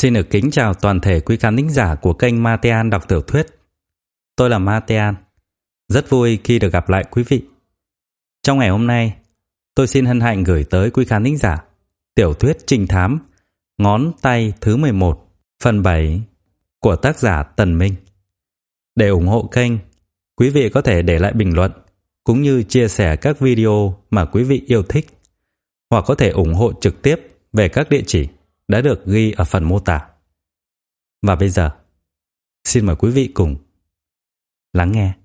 Xin được kính chào toàn thể quý khán thính giả của kênh Matean đọc tiểu thuyết. Tôi là Matean, rất vui khi được gặp lại quý vị. Trong ngày hôm nay, tôi xin hân hạnh gửi tới quý khán thính giả tiểu thuyết trinh thám Ngón tay thứ 11, phần 7 của tác giả Tần Minh. Để ủng hộ kênh, quý vị có thể để lại bình luận cũng như chia sẻ các video mà quý vị yêu thích, hoặc có thể ủng hộ trực tiếp về các địa chỉ đã được ghi ở phần mô tả. Và bây giờ, xin mời quý vị cùng lắng nghe.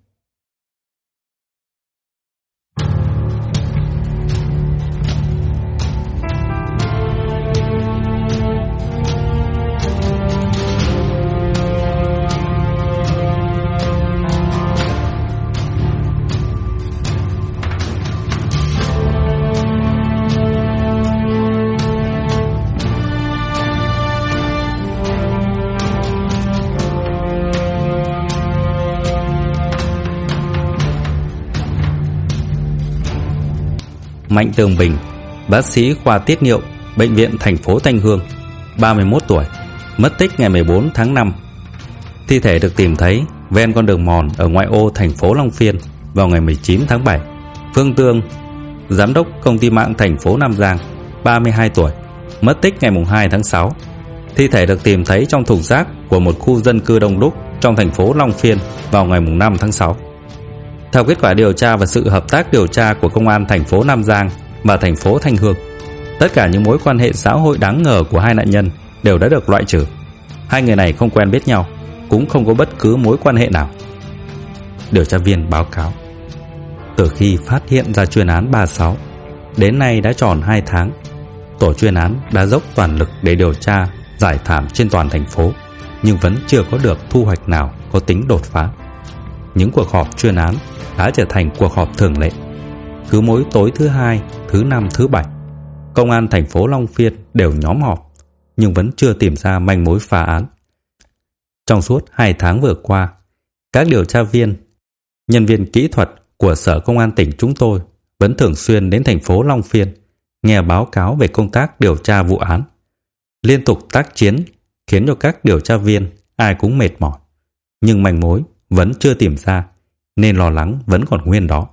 Mạnh Tường Bình, bác sĩ khoa tiết niệu, bệnh viện thành phố Thanh Hương, 31 tuổi, mất tích ngày 14 tháng 5. Thi thể được tìm thấy ven con đường mòn ở ngoại ô thành phố Long Phiên vào ngày 19 tháng 7. Phương Tương, giám đốc công ty mạng thành phố Nam Giang, 32 tuổi, mất tích ngày 2 tháng 6. Thi thể được tìm thấy trong thùng rác của một khu dân cư đông đúc trong thành phố Long Phiên vào ngày 5 tháng 6. Theo kết quả điều tra và sự hợp tác điều tra của công an thành phố Nam Giang và thành phố Thanh Hương, tất cả những mối quan hệ xã hội đáng ngờ của hai nạn nhân đều đã được loại trừ. Hai người này không quen biết nhau, cũng không có bất cứ mối quan hệ nào. Điều tra viên báo cáo, từ khi phát hiện ra chuyên án 36 đến nay đã tròn 2 tháng, tổ chuyên án đã dốc toàn lực để điều tra, giải thảm trên toàn thành phố, nhưng vẫn chưa có được thu hoạch nào có tính đột phá. Những cuộc họp chuyên án đã trở thành cuộc họp thường lệ. Cứ mỗi tối thứ Hai, thứ Năm, thứ Bảy, công an thành phố Long Phiên đều nhóm họp, nhưng vẫn chưa tìm ra manh mối phá án. Trong suốt 2 tháng vừa qua, các điều tra viên, nhân viên kỹ thuật của Sở Công an tỉnh chúng tôi vẫn thường xuyên đến thành phố Long Phiên nghe báo cáo về công tác điều tra vụ án. Liên tục tác chiến khiến cho các điều tra viên ai cũng mệt mỏi, nhưng manh mối vẫn chưa tìm ra, nên lo lắng vẫn còn nguyên đó.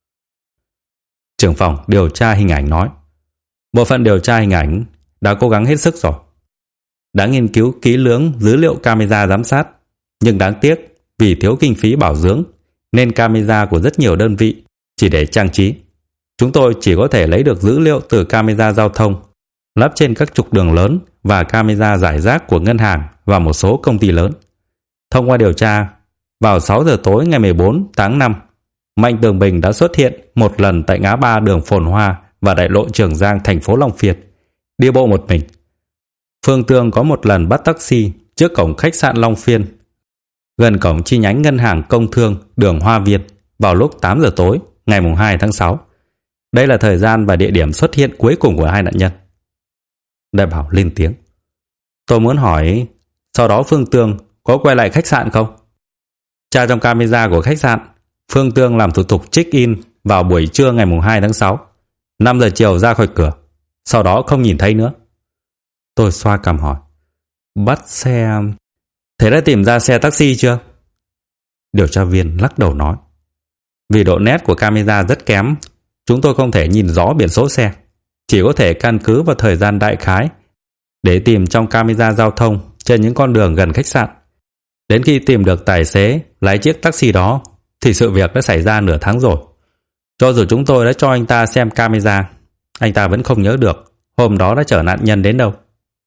Trưởng phòng điều tra hình ảnh nói, bộ phận điều tra hình ảnh đã cố gắng hết sức rồi, đã nghiên cứu kỹ lưỡng dữ liệu camera giám sát, nhưng đáng tiếc vì thiếu kinh phí bảo dưỡng nên camera của rất nhiều đơn vị chỉ để trang trí. Chúng tôi chỉ có thể lấy được dữ liệu từ camera giao thông lắp trên các trục đường lớn và camera rải rác của ngân hàng và một số công ty lớn. Thông qua điều tra, vào 6 giờ tối ngày 14 tháng 5, Mạnh Tường Bình đã xuất hiện một lần tại ngã ba đường Phồn Hoa và đại lộ Trường Giang thành phố Long Phiên, đi bộ một mình. Phương Tương có một lần bắt taxi trước cổng khách sạn Long Phiên, gần cổng chi nhánh ngân hàng Công Thương đường Hoa Viên vào lúc 8 giờ tối ngày 2 tháng 6. Đây là thời gian và địa điểm xuất hiện cuối cùng của hai nạn nhân. Đại Bảo lên tiếng, tôi muốn hỏi, sau đó Phương Tương có quay lại khách sạn không? Tra trong camera của khách sạn, Phương Tương làm thủ tục check-in vào buổi trưa ngày 2 tháng 6, 5 giờ chiều ra khỏi cửa, sau đó không nhìn thấy nữa. Tôi xoa cằm hỏi, bắt xe... Thế đã tìm ra xe taxi chưa? Điều tra viên lắc đầu nói, vì độ nét của camera rất kém, chúng tôi không thể nhìn rõ biển số xe, chỉ có thể căn cứ vào thời gian đại khái để tìm trong camera giao thông trên những con đường gần khách sạn. Đến khi tìm được tài xế lái chiếc taxi đó thì sự việc đã xảy ra nửa tháng rồi. Cho dù chúng tôi đã cho anh ta xem camera, anh ta vẫn không nhớ được hôm đó đã chở nạn nhân đến đâu.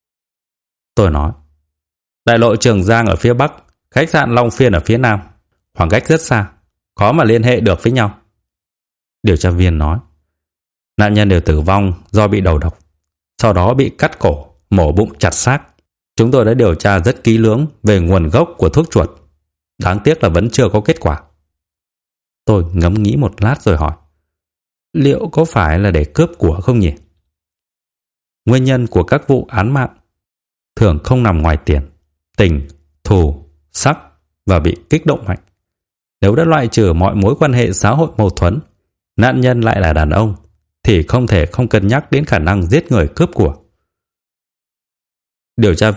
Tôi nói, đại lộ Trường Giang ở phía bắc, khách sạn Long Phiên ở phía nam, khoảng cách rất xa, khó mà liên hệ được với nhau. Điều tra viên nói, nạn nhân đều tử vong do bị đầu độc, sau đó bị cắt cổ, mổ bụng chặt xác. Chúng tôi đã điều tra rất kỹ lưỡng về nguồn gốc của thuốc chuột. Đáng tiếc là vẫn chưa có kết quả. Tôi ngẫm nghĩ một lát rồi hỏi, liệu có phải là để cướp của không nhỉ? Nguyên nhân của các vụ án mạng thường không nằm ngoài tiền, tình, thù, sắc và bị kích động mạnh. Nếu đã loại trừ mọi mối quan hệ xã hội mâu thuẫn, nạn nhân lại là đàn ông, thì không thể không cân nhắc đến khả năng giết người cướp của. Điều tra viên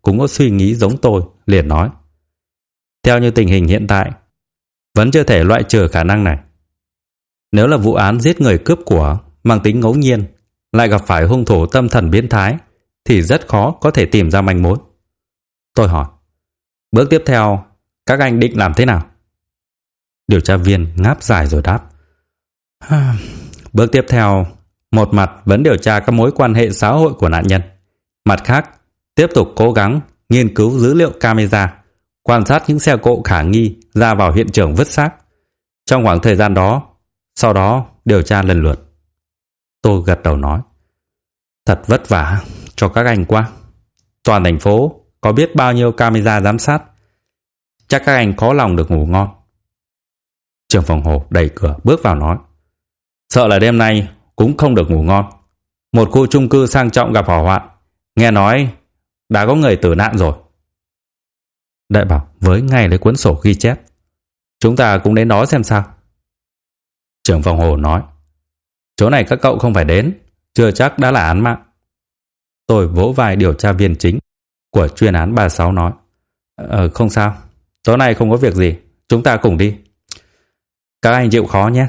cũng có suy nghĩ giống tôi, liền nói: theo như tình hình hiện tại, vẫn chưa thể loại trừ khả năng này. Nếu là vụ án giết người cướp của mang tính ngẫu nhiên, lại gặp phải hung thủ tâm thần biến thái, thì rất khó có thể tìm ra manh mối. Tôi hỏi: bước tiếp theo, các anh định làm thế nào? Điều tra viên ngáp dài rồi đáp: bước tiếp theo, một mặt vẫn điều tra các mối quan hệ xã hội của nạn nhân, mặt khác tiếp tục cố gắng nghiên cứu dữ liệu camera, quan sát những xe cộ khả nghi ra vào hiện trường vứt xác. Trong khoảng thời gian đó, sau đó điều tra lần lượt. Tôi gật đầu nói: thật vất vả cho các anh quá. Toàn thành phố có biết bao nhiêu camera giám sát, chắc các anh khó lòng được ngủ ngon. Trưởng phòng Hồ đẩy cửa bước vào nói: sợ là đêm nay cũng không được ngủ ngon. Một khu chung cư sang trọng gặp hỏa hoạn, nghe nói đã có người tử nạn rồi. Đại Bảo với ngay lấy cuốn sổ ghi chép: chúng ta cũng đến đó xem sao. Trưởng phòng Hồ nói: chỗ này các cậu không phải đến, chưa chắc đã là án mạng. Tôi vỗ vai điều tra viên chính của chuyên án 36 nói: không sao, tối nay không có việc gì, chúng ta cùng đi. Các anh chịu khó nhé.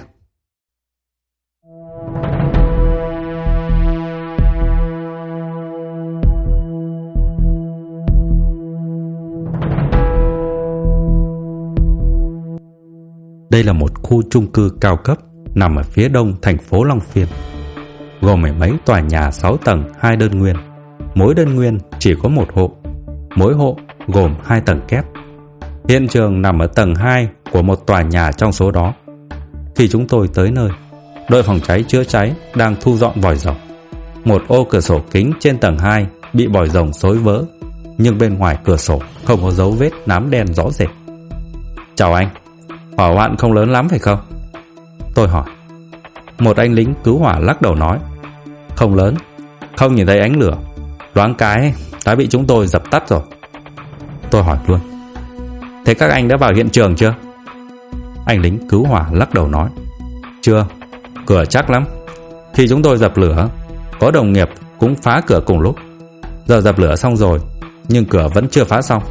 Đây là một khu chung cư cao cấp nằm ở phía đông thành phố Long Xuyên, gồm mấy tòa nhà 6 tầng 2 đơn nguyên. Mỗi đơn nguyên chỉ có một hộ, mỗi hộ gồm 2 tầng kép. Hiện trường nằm ở tầng 2 của một tòa nhà trong số đó. Khi chúng tôi tới nơi, đội phòng cháy chữa cháy đang thu dọn vòi rồng. Một ô cửa sổ kính trên tầng 2 bị vòi rồng xối vỡ, nhưng bên ngoài cửa sổ không có dấu vết nám đen rõ rệt. Chào anh, hỏa hoạn không lớn lắm phải không? Tôi hỏi. Một anh lính cứu hỏa lắc đầu nói: không lớn, không nhìn thấy ánh lửa, loáng cái đã bị chúng tôi dập tắt rồi. Tôi hỏi luôn: thế các anh đã vào hiện trường chưa? Anh lính cứu hỏa lắc đầu nói: chưa, cửa chắc lắm. Khi chúng tôi dập lửa, có đồng nghiệp cũng phá cửa cùng lúc. Giờ dập lửa xong rồi, nhưng cửa vẫn chưa phá xong.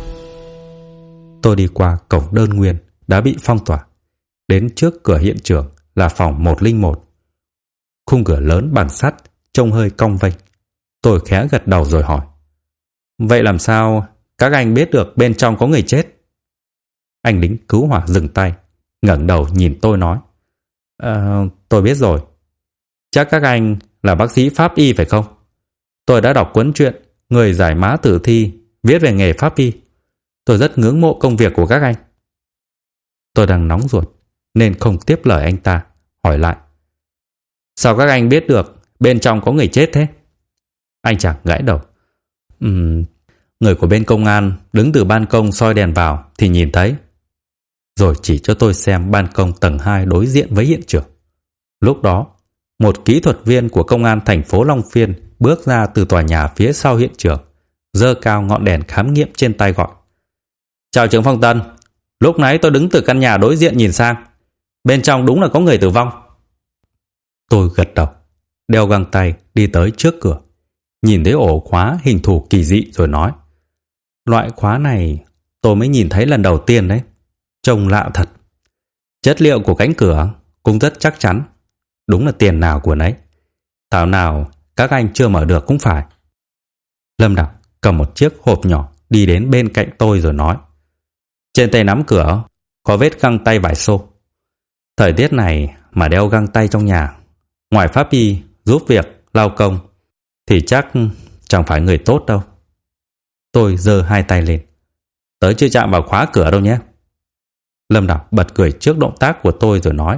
Tôi đi qua cổng đơn nguyên đã bị phong tỏa, đến trước cửa hiện trường là phòng 101. Khung cửa lớn bằng sắt trông hơi cong vênh. Tôi khẽ gật đầu rồi hỏi: vậy làm sao các anh biết được bên trong có người chết? Anh lính cứu hỏa dừng tay, ngẩng đầu nhìn tôi nói: tôi biết rồi. Chắc các anh là bác sĩ pháp y phải không? Tôi đã đọc cuốn truyện Người giải mã tử thi viết về nghề pháp y. Tôi rất ngưỡng mộ công việc của các anh. Tôi đang nóng ruột nên không tiếp lời anh ta, hỏi lại: sao các anh biết được bên trong có người chết thế? Anh chàng gãi đầu: người của bên công an đứng từ ban công soi đèn vào thì nhìn thấy. Rồi chỉ cho tôi xem ban công tầng 2 đối diện với hiện trường. Lúc đó, một kỹ thuật viên của công an thành phố Long Xuyên bước ra từ tòa nhà phía sau hiện trường, giơ cao ngọn đèn khám nghiệm trên tay gọi: chào trưởng Phong Tân, lúc nãy tôi đứng từ căn nhà đối diện nhìn sang, bên trong đúng là có người tử vong. Tôi gật đầu, đeo găng tay đi tới trước cửa, nhìn thấy ổ khóa hình thù kỳ dị rồi nói: loại khóa này tôi mới nhìn thấy lần đầu tiên đấy, trông lạ thật. Chất liệu của cánh cửa cũng rất chắc chắn, đúng là tiền nào của nấy. Thảo nào các anh chưa mở được cũng phải. Lâm Đào cầm một chiếc hộp nhỏ đi đến bên cạnh tôi rồi nói: trên tay nắm cửa có vết găng tay vải xô. Thời tiết này mà đeo găng tay trong nhà, ngoài pháp y giúp việc lao công, thì chắc chẳng phải người tốt đâu. Tôi giơ hai tay lên: tớ chưa chạm vào khóa cửa đâu nhé. Lâm Đào bật cười trước động tác của tôi rồi nói: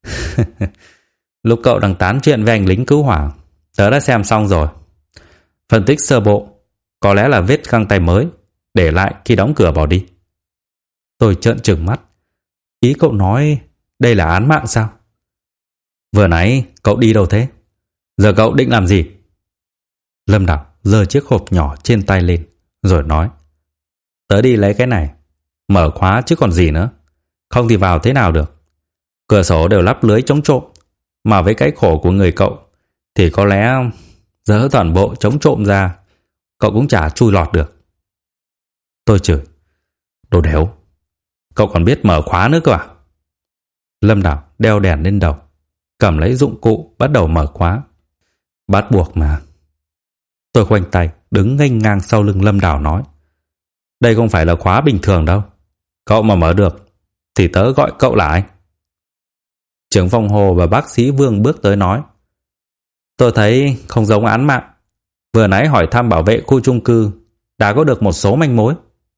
lúc cậu đang tán chuyện với anh lính cứu hỏa, tớ đã xem xong rồi. Phân tích sơ bộ, có lẽ là vết găng tay mới để lại khi đóng cửa bỏ đi. Tôi trợn trừng mắt: ý cậu nói đây là án mạng sao? Vừa nãy cậu đi đâu thế? Giờ cậu định làm gì? Lâm Đào giơ chiếc hộp nhỏ trên tay lên rồi nói: tớ đi lấy cái này, mở khóa chứ còn gì nữa, không thì vào thế nào được. Cửa sổ đều lắp lưới chống trộm, mà với cái khổ của người cậu thì có lẽ dỡ toàn bộ chống trộm ra, cậu cũng chả chui lọt được. Tôi chửi: Đồ đểu, cậu còn biết mở khóa nữa cơ à? Lâm Đảo đeo đèn lên đầu, cầm lấy dụng cụ bắt đầu mở khóa. Bắt buộc mà. Tôi khoanh tay đứng nghênh ngang sau lưng Lâm Đảo nói: Đây không phải là khóa bình thường đâu. Cậu mà mở được thì tớ gọi cậu là ai? Trưởng phòng Hồ và bác sĩ Vương bước tới nói: Tôi thấy không giống án mạng. Vừa nãy hỏi thăm bảo vệ khu chung cư đã có được một số manh mối.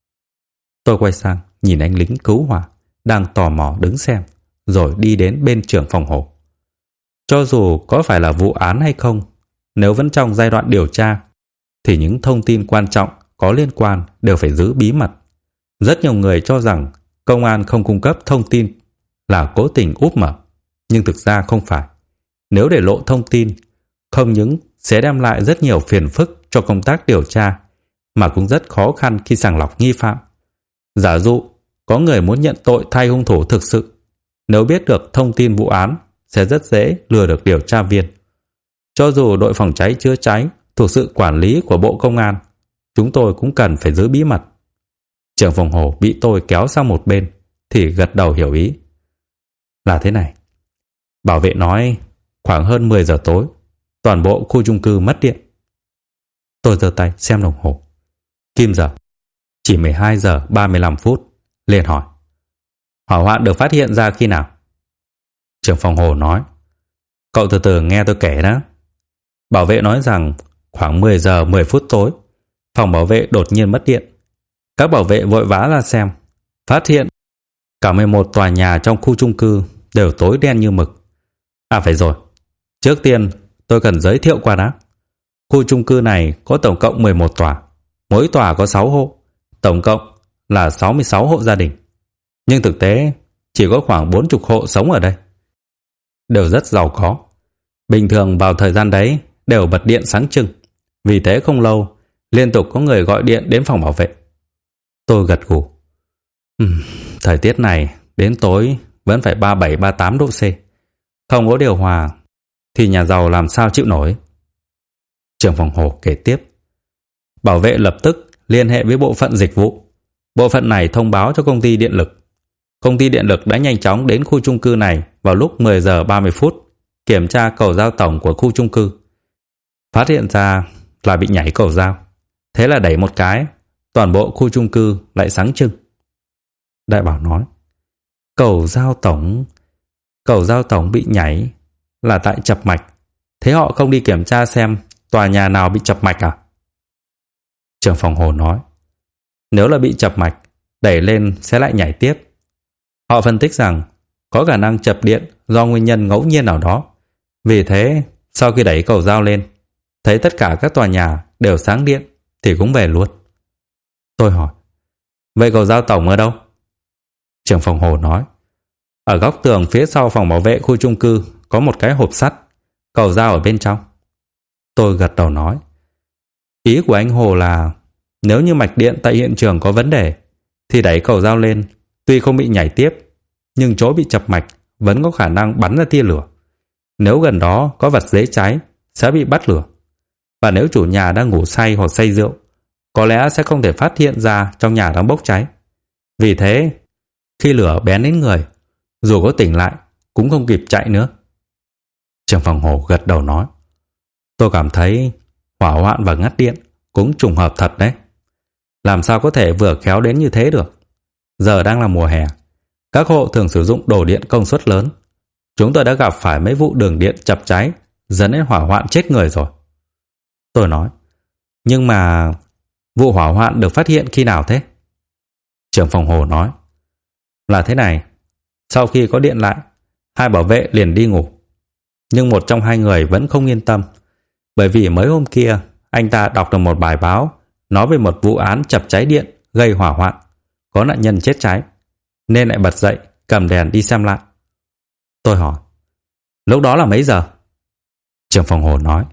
Tôi quay sang nhìn anh lính cứu hỏa đang tò mò đứng xem, rồi đi đến bên trưởng phòng Hồ. Cho dù có phải là vụ án hay không, nếu vẫn trong giai đoạn điều tra, thì những thông tin quan trọng có liên quan đều phải giữ bí mật. Rất nhiều người cho rằng công an không cung cấp thông tin là cố tình úp mở, nhưng thực ra không phải. Nếu để lộ thông tin, không những sẽ đem lại rất nhiều phiền phức cho công tác điều tra, mà cũng rất khó khăn khi sàng lọc nghi phạm. Giả dụ có người muốn nhận tội thay hung thủ thực sự, nếu biết được thông tin vụ án sẽ rất dễ lừa được điều tra viên. Cho dù đội phòng cháy chữa cháy thuộc sự quản lý của Bộ Công an, chúng tôi cũng cần phải giữ bí mật. Trưởng phòng Hồ bị tôi kéo sang một bên thì gật đầu hiểu ý. Là thế này, bảo vệ nói khoảng hơn 10 giờ tối, toàn bộ khu chung cư mất điện. Tôi giơ tay xem đồng hồ. Kim giờ chỉ 12 giờ 35 phút, liền hỏi: Hỏa hoạn được phát hiện ra khi nào? Trưởng phòng Hồ nói: Cậu từ từ nghe tôi kể đó. Bảo vệ nói rằng khoảng 10 giờ 10 phút tối, phòng bảo vệ đột nhiên mất điện. Các bảo vệ vội vã ra xem, phát hiện cả 11 tòa nhà trong khu chung cư đều tối đen như mực. À phải rồi, trước tiên tôi cần giới thiệu qua đã. Khu chung cư này có tổng cộng 11 tòa, mỗi tòa có 6 hộ, tổng cộng là 66 hộ gia đình. Nhưng thực tế chỉ có khoảng 40 hộ sống ở đây. Đều rất giàu có. Bình thường vào thời gian đấy đều bật điện sáng trưng. Vì thế không lâu, liên tục có người gọi điện đến phòng bảo vệ. Tôi gật gù. Thời tiết này đến tối vẫn phải 37-38 độ C. Không có điều hòa thì nhà giàu làm sao chịu nổi. Trưởng phòng Hồ kể tiếp. Bảo vệ lập tức liên hệ với bộ phận dịch vụ. Bộ phận này thông báo cho công ty điện lực. Công ty điện lực đã nhanh chóng đến khu chung cư này vào lúc 10 giờ 30 phút, kiểm tra cầu giao tổng của khu chung cư. Phát hiện ra là bị nhảy cầu giao. Thế là đẩy một cái, toàn bộ khu chung cư lại sáng trưng. Đại bảo nói: Cầu giao tổng bị nhảy là tại chập mạch. Thế họ không đi kiểm tra xem tòa nhà nào bị chập mạch à? Trưởng phòng Hồ nói: Nếu là bị chập mạch, đẩy lên sẽ lại nhảy tiếp. Họ phân tích rằng có khả năng chập điện do nguyên nhân ngẫu nhiên nào đó. Vì thế, sau khi đẩy cầu giao lên, thấy tất cả các tòa nhà đều sáng điện thì cũng về luôn. Tôi hỏi: Vậy cầu giao tổng ở đâu? Trưởng phòng Hồ nói: Ở góc tường phía sau phòng bảo vệ khu chung cư có một cái hộp sắt, cầu giao ở bên trong. Tôi gật đầu nói: Ý của anh Hồ là nếu như mạch điện tại hiện trường có vấn đề thì đẩy cầu giao lên, tuy không bị nhảy tiếp, nhưng chỗ bị chập mạch vẫn có khả năng bắn ra tia lửa. Nếu gần đó có vật dễ cháy sẽ bị bắt lửa. Và nếu chủ nhà đang ngủ say hoặc say rượu, có lẽ sẽ không thể phát hiện ra trong nhà đang bốc cháy. Vì thế, khi lửa bén đến người, dù có tỉnh lại cũng không kịp chạy nữa. Trưởng phòng Hồ gật đầu nói: Tôi cảm thấy hỏa hoạn và ngắt điện cũng trùng hợp thật đấy. Làm sao có thể vừa khéo đến như thế được? Giờ đang là mùa hè, các hộ thường sử dụng đồ điện công suất lớn. Chúng tôi đã gặp phải mấy vụ đường điện chập cháy dẫn đến hỏa hoạn chết người rồi. Tôi nói: Nhưng mà vụ hỏa hoạn được phát hiện khi nào thế? Trưởng phòng Hồ nói: Là thế này, sau khi có điện lại, hai bảo vệ liền đi ngủ. Nhưng một trong hai người vẫn không yên tâm, bởi vì mới hôm kia anh ta đọc được một bài báo nói về một vụ án chập cháy điện gây hỏa hoạn, có nạn nhân chết cháy, nên lại bật dậy cầm đèn đi xem lại. Tôi hỏi: Lúc đó là mấy giờ? Trưởng phòng Hồ nói: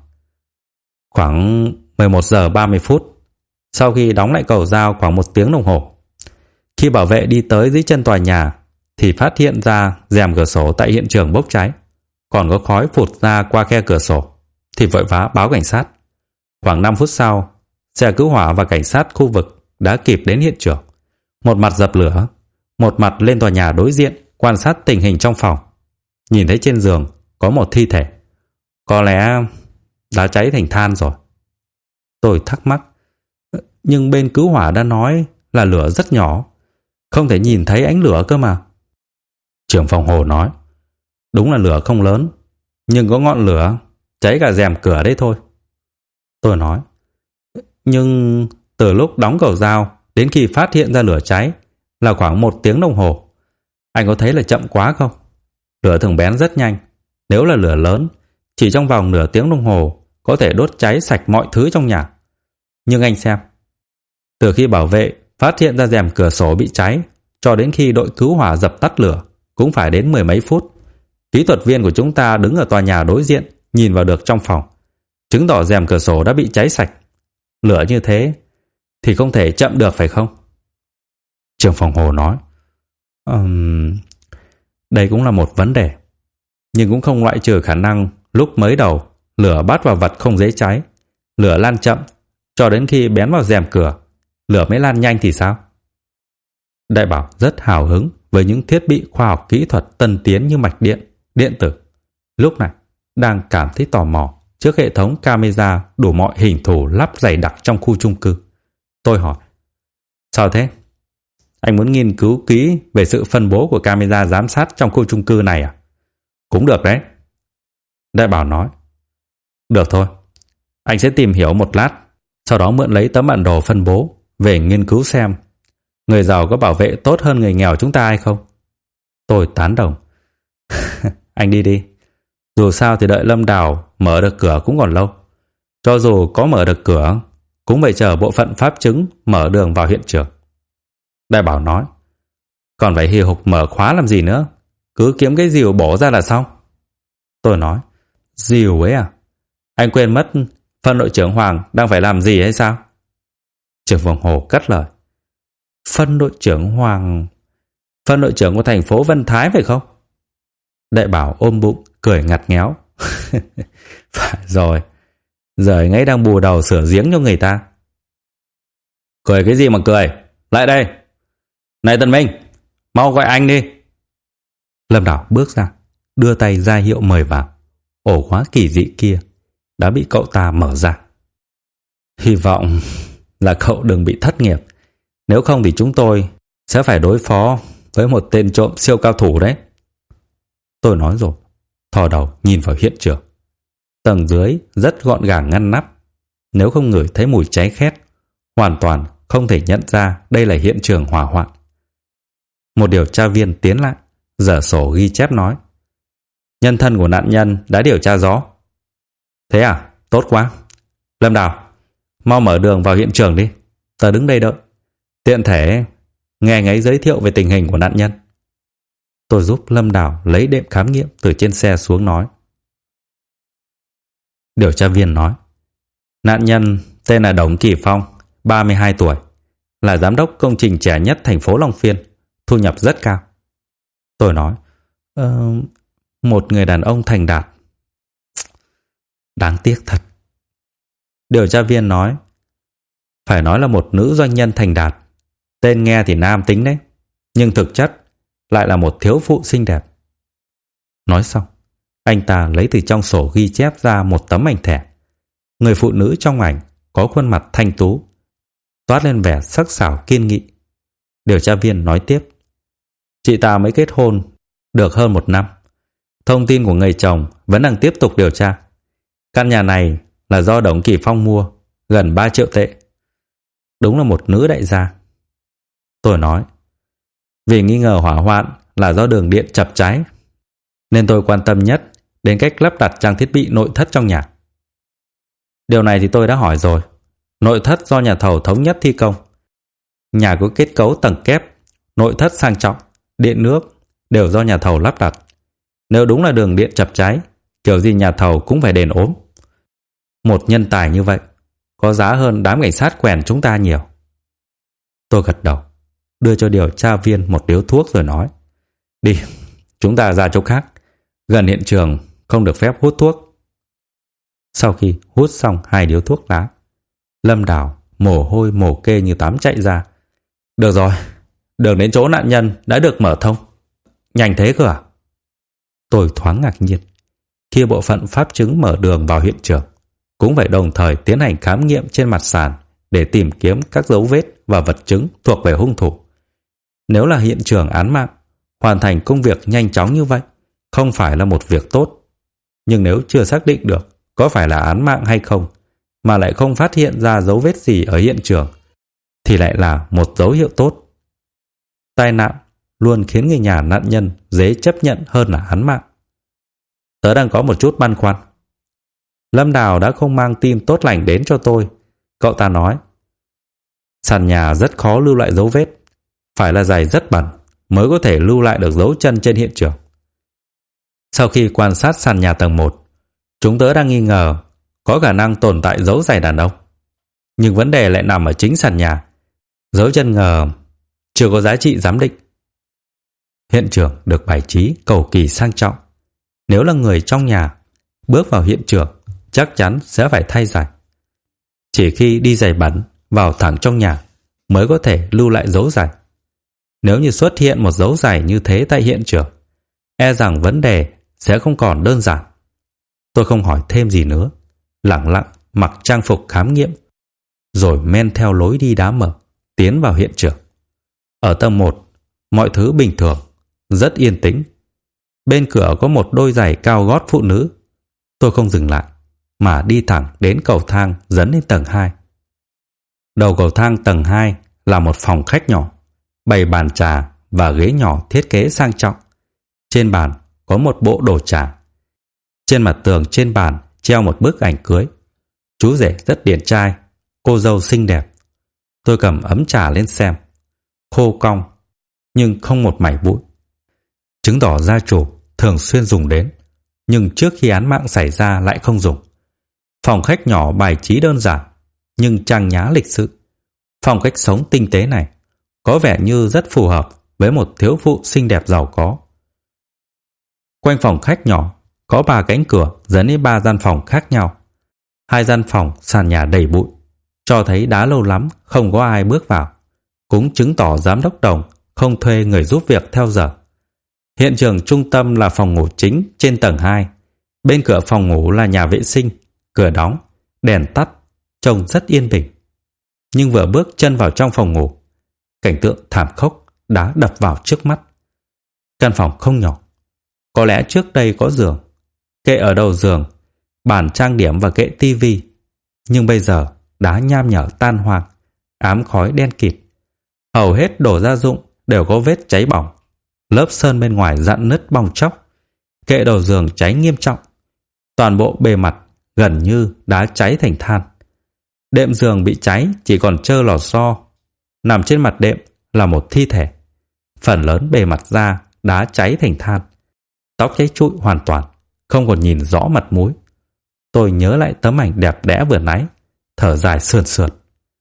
Khoảng 11 giờ 30 phút, sau khi đóng lại cầu giao khoảng 1 tiếng đồng hồ. Khi bảo vệ đi tới dưới chân tòa nhà thì phát hiện ra rèm cửa sổ tại hiện trường bốc cháy, còn có khói phụt ra qua khe cửa sổ, thì vội vã báo cảnh sát. Khoảng 5 phút sau, xe cứu hỏa và cảnh sát khu vực đã kịp đến hiện trường, một mặt dập lửa, một mặt lên tòa nhà đối diện quan sát tình hình trong phòng. Nhìn thấy trên giường có một thi thể, có lẽ đã cháy thành than rồi. Tôi thắc mắc, nhưng bên cứu hỏa đã nói là lửa rất nhỏ, không thể nhìn thấy ánh lửa cơ mà. Trưởng phòng Hồ nói, đúng là lửa không lớn, nhưng có ngọn lửa cháy cả rèm cửa đấy thôi. Tôi nói, nhưng từ lúc đóng cầu dao đến khi phát hiện ra lửa cháy là khoảng 1 tiếng đồng hồ. Anh có thấy là chậm quá không? Lửa thường bén rất nhanh. Nếu là lửa lớn, chỉ trong vòng nửa tiếng đồng hồ có thể đốt cháy sạch mọi thứ trong nhà. Nhưng anh xem, từ khi bảo vệ phát hiện ra rèm cửa sổ bị cháy cho đến khi đội cứu hỏa dập tắt lửa cũng phải đến 10 mấy phút. Kỹ thuật viên của chúng ta đứng ở tòa nhà đối diện nhìn vào được trong phòng, chứng tỏ rèm cửa sổ đã bị cháy sạch. Lửa như thế thì không thể chậm được phải không? Trưởng phòng Hồ nói, đây cũng là một vấn đề, nhưng cũng không loại trừ khả năng lúc mới đầu lửa bắt vào vật không dễ cháy, lửa lan chậm cho đến khi bén vào rèm cửa, lửa mới lan nhanh thì sao? Đại Bảo rất hào hứng với những thiết bị khoa học kỹ thuật tân tiến như mạch điện, điện tử. Lúc này đang cảm thấy tò mò trước hệ thống camera đủ mọi hình thù lắp dày đặc trong khu chung cư. Tôi hỏi, sao thế? Anh muốn nghiên cứu kỹ về sự phân bố của camera giám sát trong khu chung cư này à? Cũng được đấy. Đại Bảo nói, được thôi, anh sẽ tìm hiểu một lát, sau đó mượn lấy tấm bản đồ phân bố về nghiên cứu xem người giàu có bảo vệ tốt hơn người nghèo chúng ta hay không. Tôi tán đồng. Anh đi đi. Dù sao thì đợi Lâm Đào mở được cửa cũng còn lâu. Cho dù có mở được cửa, cũng phải chờ bộ phận pháp chứng mở đường vào hiện trường. Đại Bảo nói, còn phải hì hục mở khóa làm gì nữa? Cứ kiếm cái rìu bổ ra là xong. Tôi nói, rìu ấy à? Anh quên mất phân đội trưởng Hoàng đang phải làm gì hay sao? Trưởng phòng Hồ cắt lời, phân đội trưởng Hoàng, phân đội trưởng của thành phố Vân Thái phải không? Đại Bảo ôm bụng cười ngặt nghéo. Phải rồi, giờ anh ấy đang bù đầu sửa giếng cho người ta. Cười cái gì mà cười? Lại đây. Này Tân Minh, mau gọi anh đi. Lâm Đảo bước ra, đưa tay ra hiệu mời vào. Ổ khóa kỳ dị kia đã bị cậu ta mở ra. Hy vọng là cậu đừng bị thất nghiệp, nếu không thì chúng tôi sẽ phải đối phó với một tên trộm siêu cao thủ đấy. Tôi nói rồi, thò đầu nhìn vào hiện trường. Tầng dưới rất gọn gàng ngăn nắp. Nếu không ngửi thấy mùi cháy khét, hoàn toàn không thể nhận ra đây là hiện trường hỏa hoạn. Một điều tra viên tiến lại, giở sổ ghi chép nói, nhân thân của nạn nhân đã điều tra rõ. Thế à? Tốt quá. Lâm Đào, mau mở đường vào hiện trường đi. Tớ đứng đây đợi. Tiện thể nghe anh ấy giới thiệu về tình hình của nạn nhân. Tôi giúp Lâm Đào lấy đệm khám nghiệm từ trên xe xuống nói. Điều tra viên nói, nạn nhân tên là Đổng Kỳ Phong, 32 tuổi, là giám đốc công trình trẻ nhất thành phố Long Xuyên, thu nhập rất cao. Tôi nói, một người đàn ông thành đạt. Đáng tiếc thật. Điều tra viên nói, phải nói là một nữ doanh nhân thành đạt. Tên nghe thì nam tính đấy, nhưng thực chất lại là một thiếu phụ xinh đẹp. Nói xong, anh ta lấy từ trong sổ ghi chép ra một tấm ảnh thẻ. Người phụ nữ trong ảnh có khuôn mặt thanh tú, toát lên vẻ sắc sảo kiên nghị. Điều tra viên nói tiếp, chị ta mới kết hôn được hơn 1 năm. Thông tin của người chồng vẫn đang tiếp tục điều tra. Căn nhà này là do Đổng Kỳ Phong mua, gần 3 triệu tệ. Đúng là một nữ đại gia. Tôi nói, vì nghi ngờ hỏa hoạn là do đường điện chập cháy, nên tôi quan tâm nhất đến cách lắp đặt trang thiết bị nội thất trong nhà. Điều này thì tôi đã hỏi rồi. Nội thất do nhà thầu thống nhất thi công. Nhà có kết cấu tầng kép, nội thất sang trọng, điện nước đều do nhà thầu lắp đặt. Nếu đúng là đường điện chập cháy, kiểu gì nhà thầu cũng phải đền ốm. Một nhân tài như vậy có giá hơn đám cảnh sát quèn chúng ta nhiều. Tôi gật đầu, đưa cho điều tra viên một điếu thuốc rồi nói, đi, chúng ta ra chỗ khác, gần hiện trường không được phép hút thuốc. Sau khi hút xong 2 điếu thuốc lá, Lâm Đào mồ hôi mồ kê như tắm chạy ra. Được rồi, đường đến chỗ nạn nhân đã được mở thông. Nhanh thế cơ à? Tôi thoáng ngạc nhiên. Khi bộ phận pháp chứng mở đường vào hiện trường, cũng phải đồng thời tiến hành khám nghiệm trên mặt sàn để tìm kiếm các dấu vết và vật chứng thuộc về hung thủ. Nếu là hiện trường án mạng, hoàn thành công việc nhanh chóng như vậy không phải là một việc tốt. Nhưng nếu chưa xác định được có phải là án mạng hay không, mà lại không phát hiện ra dấu vết gì ở hiện trường, thì lại là một dấu hiệu tốt. Tai nạn luôn khiến người nhà nạn nhân dễ chấp nhận hơn là án mạng. Tớ đang có một chút băn khoăn. Lâm Đào đã không mang tin tốt lành đến cho tôi. Cậu ta nói, sàn nhà rất khó lưu lại dấu vết, phải là giày rất bẩn mới có thể lưu lại được dấu chân trên hiện trường. Sau khi quan sát sàn nhà tầng 1, chúng tớ đang nghi ngờ có khả năng tồn tại dấu giày đàn ông. Nhưng vấn đề lại nằm ở chính sàn nhà. Dấu chân ngờ chưa có giá trị giám định. Hiện trường được bài trí cầu kỳ sang trọng. Nếu là người trong nhà, bước vào hiện trường chắc chắn sẽ phải thay giày. Chỉ khi đi giày bẩn vào thẳng trong nhà mới có thể lưu lại dấu giày. Nếu như xuất hiện một dấu giày như thế tại hiện trường, e rằng vấn đề sẽ không còn đơn giản. Tôi không hỏi thêm gì nữa, lặng lặng mặc trang phục khám nghiệm, rồi men theo lối đi đá mở, tiến vào hiện trường. Ở tầng 1, mọi thứ bình thường, rất yên tĩnh. Bên cửa có một đôi giày cao gót phụ nữ. Tôi không dừng lại, mà đi thẳng đến cầu thang dẫn lên tầng 2. Đầu cầu thang tầng 2 là một phòng khách nhỏ, bày bàn trà và ghế nhỏ thiết kế sang trọng. Trên bàn có một bộ đồ trà. Trên mặt tường trên bàn treo một bức ảnh cưới. Chú rể rất điển trai, cô dâu xinh đẹp. Tôi cầm ấm trà lên xem. Khô cong, nhưng không một mảy bụi. Chứng tỏ gia chủ thường xuyên dùng đến, nhưng trước khi án mạng xảy ra lại không dùng. Phòng khách nhỏ bài trí đơn giản, nhưng trang nhã lịch sự. Phong cách sống tinh tế này có vẻ như rất phù hợp với một thiếu phụ xinh đẹp giàu có. Quanh phòng khách nhỏ có 3 cánh cửa dẫn đến 3 gian phòng khác nhau. 2 gian phòng sàn nhà đầy bụi, cho thấy đã lâu lắm không có ai bước vào, cũng chứng tỏ giám đốc Đồng không thuê người giúp việc theo giờ. Hiện trường trung tâm là phòng ngủ chính trên tầng 2. Bên cửa phòng ngủ là nhà vệ sinh, cửa đóng, đèn tắt, trông rất yên bình. Nhưng vừa bước chân vào trong phòng ngủ, cảnh tượng thảm khốc đã đập vào trước mắt. Căn phòng không nhỏ. Có lẽ trước đây có giường, kệ ở đầu giường, bàn trang điểm và kệ tivi. Nhưng bây giờ đã nham nhở tan hoang, ám khói đen kịt. Hầu hết đồ gia dụng đều có vết cháy bỏng. Lớp sơn bên ngoài rạn nứt bong tróc. Kệ đầu giường cháy nghiêm trọng. Toàn bộ bề mặt gần như đã cháy thành than. Đệm giường bị cháy chỉ còn trơ lò xo. Nằm trên mặt đệm là một thi thể. Phần lớn bề mặt da đã cháy thành than. Tóc cháy trụi hoàn toàn, không còn nhìn rõ mặt mũi. Tôi nhớ lại tấm ảnh đẹp đẽ vừa nãy, thở dài sườn sượt.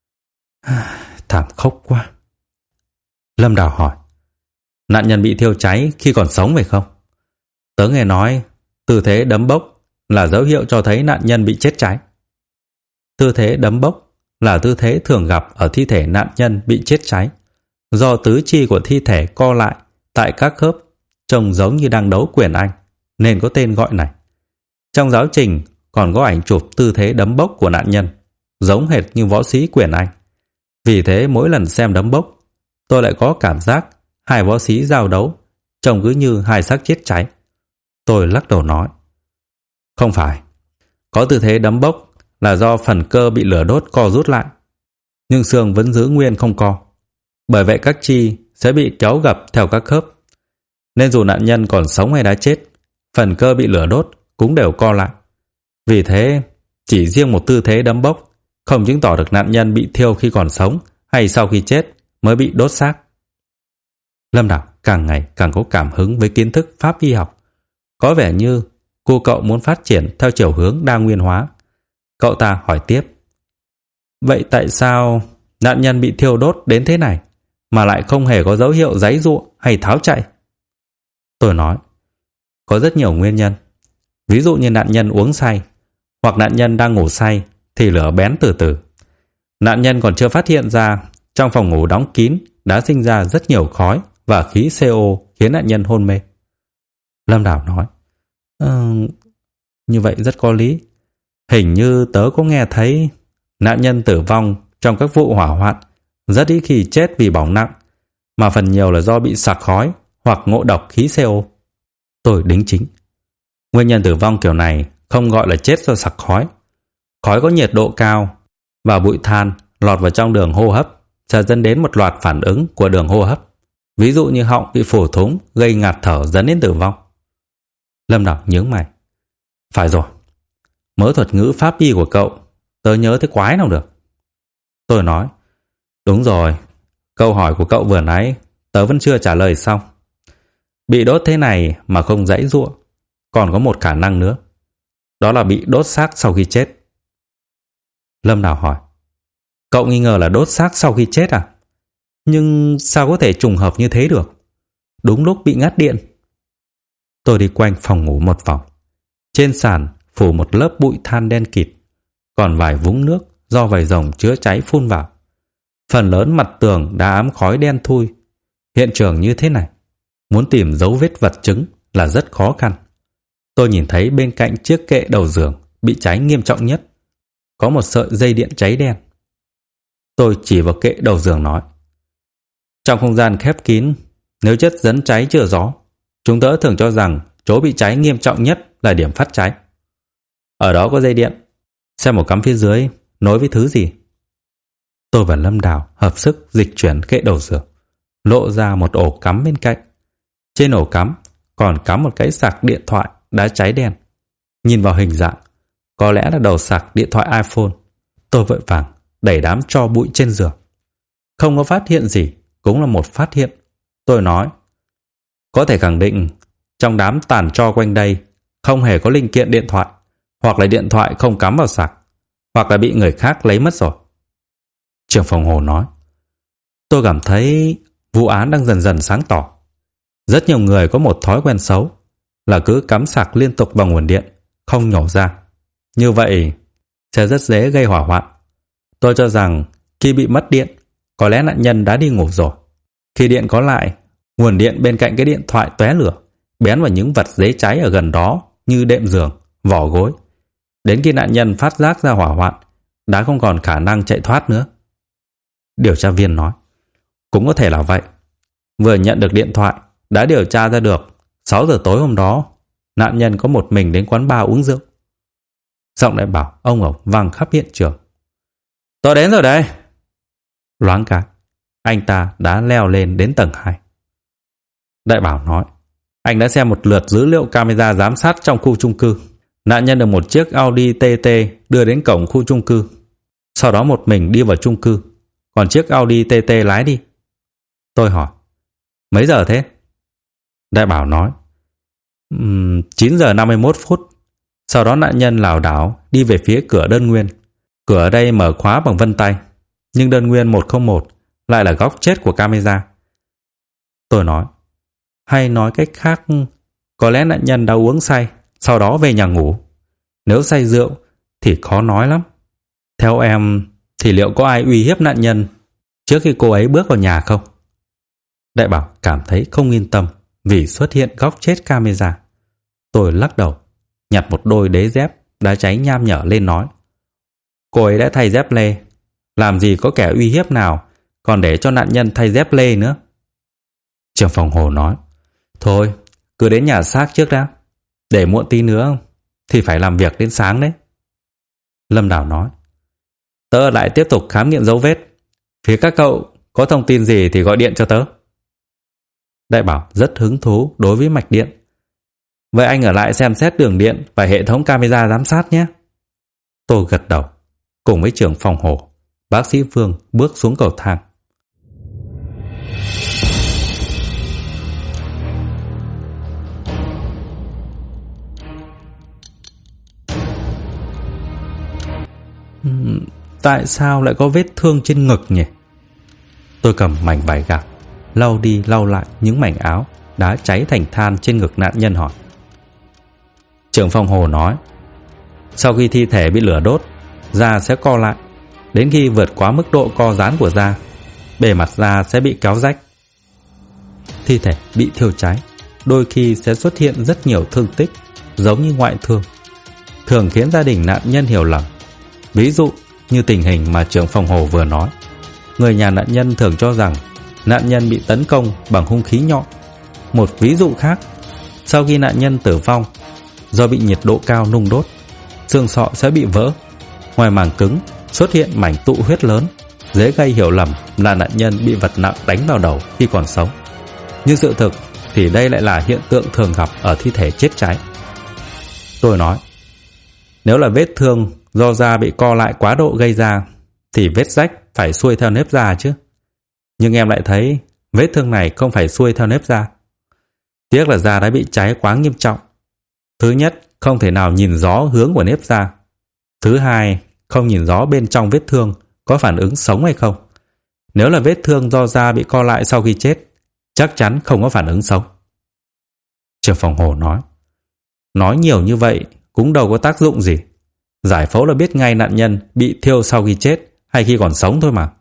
Thảm khốc quá. Lâm Đào hỏi, nạn nhân bị thiêu cháy khi còn sống phải không? Tớ nghe nói tư thế đấm bốc là dấu hiệu cho thấy nạn nhân bị chết cháy. Tư thế đấm bốc là tư thế thường gặp ở thi thể nạn nhân bị chết cháy, do tứ chi của thi thể co lại tại các khớp, trông giống như đang đấu quyền Anh, nên có tên gọi này. Trong giáo trình còn có ảnh chụp tư thế đấm bốc của nạn nhân, giống hệt như võ sĩ quyền Anh. Vì thế mỗi lần xem đấm bốc, tôi lại có cảm giác hai võ sĩ giao đấu, trông cứ như hai xác chết cháy. Tôi lắc đầu nói, không phải. Có tư thế đấm bốc là do phần cơ bị lửa đốt co rút lại, nhưng xương vẫn giữ nguyên không co. Bởi vậy các chi sẽ bị kéo gập theo các khớp. Nên dù nạn nhân còn sống hay đã chết, phần cơ bị lửa đốt cũng đều co lại. Vì thế, chỉ riêng một tư thế đấm bốc không chứng tỏ được nạn nhân bị thiêu khi còn sống hay sau khi chết mới bị đốt xác. Lâm Đào càng ngày càng có cảm hứng với kiến thức pháp y học. Có vẻ như cô cậu muốn phát triển theo chiều hướng đa nguyên hóa. Cậu ta hỏi tiếp, vậy tại sao nạn nhân bị thiêu đốt đến thế này mà lại không hề có dấu hiệu giãy giụa hay tháo chạy? Tôi nói, có rất nhiều nguyên nhân. Ví dụ như nạn nhân uống say, hoặc nạn nhân đang ngủ say thì lửa bén từ từ. Nạn nhân còn chưa phát hiện ra trong phòng ngủ đóng kín đã sinh ra rất nhiều khói và khí CO khiến nạn nhân hôn mê. Lâm Đào nói, như vậy rất có lý. Hình như tớ có nghe thấy nạn nhân tử vong trong các vụ hỏa hoạn rất ít khi chết vì bỏng nặng, mà phần nhiều là do bị sặc khói hoặc ngộ độc khí CO. Tôi đính chính. Nguyên nhân tử vong kiểu này không gọi là chết do sặc khói. Khói có nhiệt độ cao và bụi than lọt vào trong đường hô hấp sẽ dẫn đến một loạt phản ứng của đường hô hấp. Ví dụ như họng bị phù thủng gây ngạt thở dẫn đến tử vong. Lâm Đào nhướng mày. Phải rồi, mớ thuật ngữ pháp y của cậu tớ nhớ thế quái nào được. Tôi nói, đúng rồi, câu hỏi của cậu vừa nãy tớ vẫn chưa trả lời xong. Bị đốt thế này mà không giãy giụa, còn có một khả năng nữa. Đó là bị đốt xác sau khi chết. Lâm Đào hỏi, cậu nghi ngờ là đốt xác sau khi chết à? Nhưng sao có thể trùng hợp như thế được? Đúng lúc bị ngắt điện. Tôi đi quanh phòng ngủ một vòng. Trên sàn phủ một lớp bụi than đen kịt, còn vài vũng nước do vòi rồng chữa cháy phun vào. Phần lớn mặt tường đã ám khói đen thui. Hiện trường như thế này, muốn tìm dấu vết vật chứng là rất khó khăn. Tôi nhìn thấy bên cạnh chiếc kệ đầu giường bị cháy nghiêm trọng nhất có một sợi dây điện cháy đen. Tôi chỉ vào kệ đầu giường nói, trong không gian khép kín, nếu chất dẫn cháy chưa rõ, chúng tớ thường cho rằng chỗ bị cháy nghiêm trọng nhất là điểm phát cháy. Ở đó có dây điện, xem một cắm phía dưới nối với thứ gì. Tôi và Lâm Đào hợp sức dịch chuyển kệ đầu giường, lộ ra một ổ cắm bên cạnh. Trên ổ cắm còn cắm một cái sạc điện thoại đã cháy đen. Nhìn vào hình dạng, có lẽ là đầu sạc điện thoại iPhone. Tôi vội vàng đẩy đám tro bụi trên giường. Không có phát hiện gì cũng là một phát hiện. Tôi nói, có thể khẳng định trong đám tàn tro quanh đây không hề có linh kiện điện thoại, hoặc là điện thoại không cắm vào sạc, hoặc là bị người khác lấy mất rồi. Trưởng phòng Hồ nói, tôi cảm thấy vụ án đang dần dần sáng tỏ. Rất nhiều người có một thói quen xấu là cứ cắm sạc liên tục vào nguồn điện, không nhổ ra. Như vậy sẽ rất dễ gây hỏa hoạn. Tôi cho rằng khi bị mất điện, có lẽ nạn nhân đã đi ngủ rồi. Khi điện có lại, nguồn điện bên cạnh cái điện thoại tóe lửa, bén vào những vật dễ cháy ở gần đó như đệm giường, vỏ gối. Đến khi nạn nhân phát giác ra hỏa hoạn, đã không còn khả năng chạy thoát nữa. Điều tra viên nói, cũng có thể là vậy. Vừa nhận được điện thoại, đã điều tra ra được 6 giờ tối hôm đó, nạn nhân có một mình đến quán bar uống rượu. Giọng Đại Bảo ông ổng vang khắp hiện trường. Tôi đến rồi đây. Loáng cái, anh ta đã leo lên đến tầng 2. Đại Bảo nói, anh đã xem một lượt dữ liệu camera giám sát trong khu chung cư. Nạn nhân được một chiếc Audi TT đưa đến cổng khu chung cư. Sau đó một mình đi vào chung cư, còn chiếc Audi TT lái đi. Tôi hỏi, mấy giờ thế? Đại Bảo nói, 9 giờ 51 phút. Sau đó nạn nhân lảo đảo đi về phía cửa đơn nguyên. Cửa ở đây mở khóa bằng vân tay, nhưng đơn nguyên 101 lại là góc chết của camera. Tôi nói, hay nói cách khác, có lẽ nạn nhân đã uống say, sau đó về nhà ngủ. Nếu say rượu thì khó nói lắm. Theo em thì liệu có ai uy hiếp nạn nhân trước khi cô ấy bước vào nhà không? Đại Bảo cảm thấy không yên tâm vì xuất hiện góc chết camera. Tôi lắc đầu, nhặt một đôi đế dép đã cháy nham nhở lên nói, cô ấy đã thay dép lê, làm gì có kẻ uy hiếp nào còn để cho nạn nhân thay dép lê nữa. Trưởng phòng Hồ nói, thôi cứ đến nhà xác trước đã, để muộn tí nữa thì phải làm việc đến sáng đấy. Lâm Đào nói, tớ lại tiếp tục khám nghiệm dấu vết. Phía các cậu có thông tin gì thì gọi điện cho tớ. Đại Bảo rất hứng thú đối với mạch điện. Vậy anh ở lại xem xét đường điện và hệ thống camera giám sát nhé. Tôi gật đầu. Cùng với trưởng phòng Hồ, bác sĩ Phương bước xuống cầu thang. Tại sao lại có vết thương trên ngực nhỉ? Tôi cầm mảnh vải gạc, lau đi lau lại những mảnh áo đã cháy thành than trên ngực nạn nhân hỏi. Trưởng phòng Hồ nói, sau khi thi thể bị lửa đốt, da sẽ co lại. Đến khi vượt quá mức độ co giãn của da, bề mặt da sẽ bị kéo rách. Thi thể bị thiêu cháy đôi khi sẽ xuất hiện rất nhiều thương tích giống như ngoại thương, thường khiến gia đình nạn nhân hiểu lầm. Ví dụ như tình hình mà trưởng phòng Hồ vừa nói, người nhà nạn nhân thường cho rằng nạn nhân bị tấn công bằng hung khí nhọn. Một ví dụ khác, sau khi nạn nhân tử vong, do bị nhiệt độ cao nung đốt, xương sọ sẽ bị vỡ, ngoài màng cứng xuất hiện mảnh tụ huyết lớn, dễ gây hiểu lầm là nạn nhân bị vật nặng đánh vào đầu khi còn sống. Nhưng sự thực thì đây lại là hiện tượng thường gặp ở thi thể chết cháy. Tôi nói, nếu là vết thương do da bị co lại quá độ gây ra thì vết rách phải xuôi theo nếp da chứ. Nhưng em lại thấy vết thương này không phải xuôi theo nếp da. Tiếc là da đã bị cháy quá nghiêm trọng. Thứ nhất, không thể nào nhìn rõ hướng của nếp da. Thứ hai, không nhìn rõ bên trong vết thương có phản ứng sống hay không. Nếu là vết thương do da bị co lại sau khi chết, chắc chắn không có phản ứng sống. Trưởng phòng Hồ nói nhiều như vậy cũng đâu có tác dụng gì. Giải phẫu là biết ngay nạn nhân bị thiêu sau khi chết hay khi còn sống thôi mà.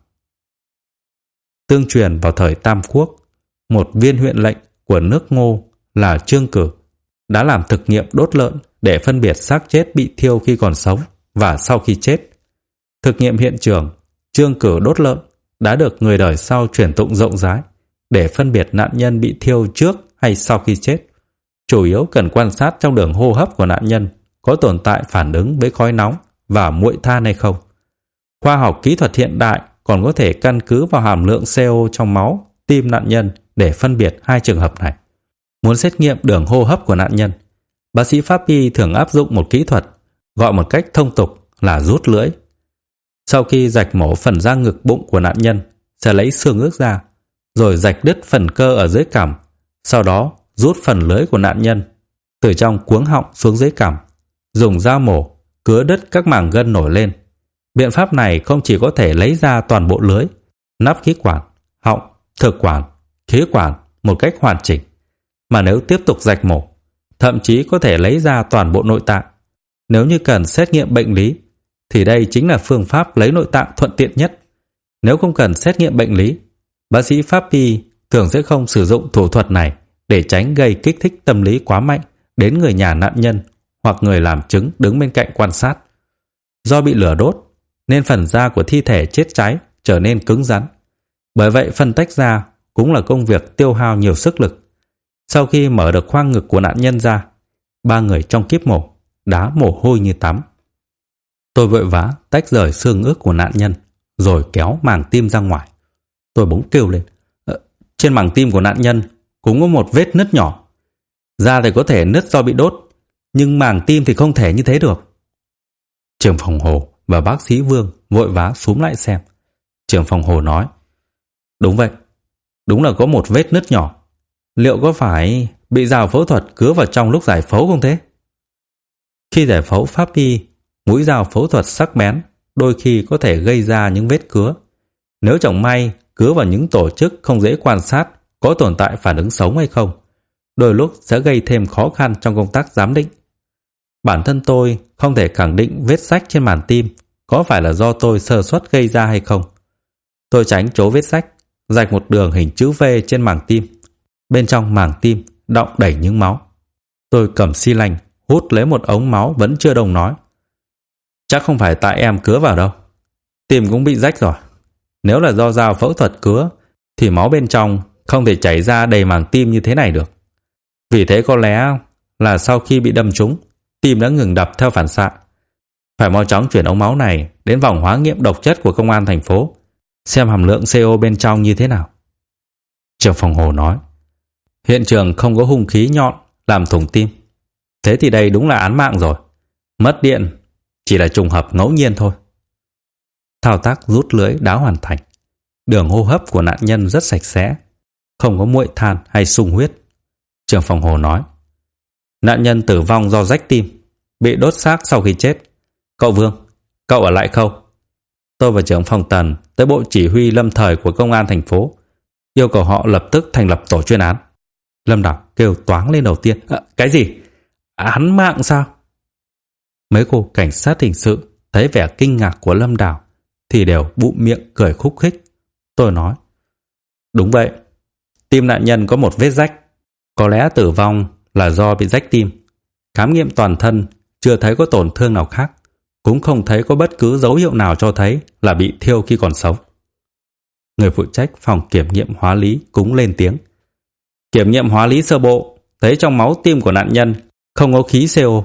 Tương truyền vào thời Tam Quốc, một viên huyện lệnh của nước Ngô là Trương Cử đã làm thực nghiệm đốt lợn để phân biệt xác chết bị thiêu khi còn sống và sau khi chết. Thực nghiệm hiện trường Trương Cử đốt lợn đã được người đời sau truyền tụng rộng rãi để phân biệt nạn nhân bị thiêu trước hay sau khi chết. Chủ yếu cần quan sát trong đường hô hấp của nạn nhân có tồn tại phản ứng với khói nóng và muội than hay không. Khoa học kỹ thuật hiện đại còn có thể căn cứ vào hàm lượng CO trong máu, tim nạn nhân để phân biệt hai trường hợp này. Muốn xét nghiệm đường hô hấp của nạn nhân, bác sĩ pháp y thường áp dụng một kỹ thuật gọi một cách thông tục là rút lưỡi. Sau khi rạch mổ phần da ngực bụng của nạn nhân, sẽ lấy xương ức ra, rồi rạch đứt phần cơ ở dưới cằm, sau đó rút phần lưỡi của nạn nhân từ trong cuống họng xuống dưới cằm, dùng dao mổ cứa đứt các mảng gân nổi lên. Biện pháp này không chỉ có thể lấy ra toàn bộ lưỡi, nắp khí quản, họng, thực quản, khí quản một cách hoàn chỉnh, mà nếu tiếp tục rạch mổ, thậm chí có thể lấy ra toàn bộ nội tạng. Nếu như cần xét nghiệm bệnh lý, thì đây chính là phương pháp lấy nội tạng thuận tiện nhất. Nếu không cần xét nghiệm bệnh lý, bác sĩ pháp y thường sẽ không sử dụng thủ thuật này để tránh gây kích thích tâm lý quá mạnh đến người nhà nạn nhân hoặc người làm chứng đứng bên cạnh quan sát. Do bị lửa đốt nên phần da của thi thể chết cháy trở nên cứng rắn. Bởi vậy phân tách da cũng là công việc tiêu hao nhiều sức lực. Sau khi mở được khoang ngực của nạn nhân ra, ba người trong kíp mổ đã mồ hôi như tắm. Tôi vội vã tách rời xương ức của nạn nhân rồi kéo màng tim ra ngoài. Tôi bỗng kêu lên, trên màng tim của nạn nhân cũng có một vết nứt nhỏ. Da thì có thể nứt do bị đốt, nhưng màng tim thì không thể như thế được. Trưởng phòng Hồ và bác sĩ Vương vội vã xúm lại xem. Trưởng phòng Hồ nói, đúng vậy, đúng là có một vết nứt nhỏ. Liệu có phải bị dao phẫu thuật cứa vào trong lúc giải phẫu không thế? Khi giải phẫu pháp y, mũi dao phẫu thuật sắc bén đôi khi có thể gây ra những vết cứa. Nếu chẳng may cứa vào những tổ chức không dễ quan sát có tồn tại phản ứng sống hay không, đôi lúc sẽ gây thêm khó khăn trong công tác giám định. Bản thân tôi không thể khẳng định vết rách trên màng tim có phải là do tôi sơ suất gây ra hay không. Tôi tránh chỗ vết rách, rạch một đường hình chữ V trên màng tim. Bên trong màng tim đọng đầy những máu. Tôi cầm xi lanh hút lấy một ống máu vẫn chưa đồng nói, chắc không phải tại em cứa vào đâu. Tim cũng bị rách rồi. Nếu là do dao phẫu thuật cứa thì máu bên trong không thể chảy ra đầy màng tim như thế này được. Vì thế có lẽ là sau khi bị đâm trúng, tim đã ngừng đập theo phản xạ. Phải mau chóng chuyển ống máu này đến phòng hóa nghiệm độc chất của công an thành phố, xem hàm lượng CO bên trong như thế nào. Trưởng phòng Hồ nói, hiện trường không có hung khí nhọn làm thủng tim. Thế thì đây đúng là án mạng rồi. Mất điện chỉ là trùng hợp ngẫu nhiên thôi. Thao tác rút lưỡi đã hoàn thành. Đường hô hấp của nạn nhân rất sạch sẽ, không có muội than hay sung huyết. Trưởng phòng Hồ nói, nạn nhân tử vong do rách tim, bị đốt xác sau khi chết. Cậu Vương, cậu ở lại khâu. Tôi và trưởng phòng Tần tới bộ chỉ huy lâm thời của công an thành phố, yêu cầu họ lập tức thành lập tổ chuyên án. Lâm Đào kêu toáng lên đầu tiên, cái gì? Án mạng sao? Mấy cô cảnh sát hình sự thấy vẻ kinh ngạc của Lâm Đào thì đều bụm miệng cười khúc khích. Tôi nói: "Đúng vậy, tim nạn nhân có một vết rách, có lẽ tử vong là do bị rách tim. Khám nghiệm toàn thân chưa thấy có tổn thương nào khác, cũng không thấy có bất cứ dấu hiệu nào cho thấy là bị thiêu khi còn sống." Người phụ trách phòng kiểm nghiệm hóa lý cũng lên tiếng: "Kiểm nghiệm hóa lý sơ bộ, thấy trong máu tim của nạn nhân không có khí CO."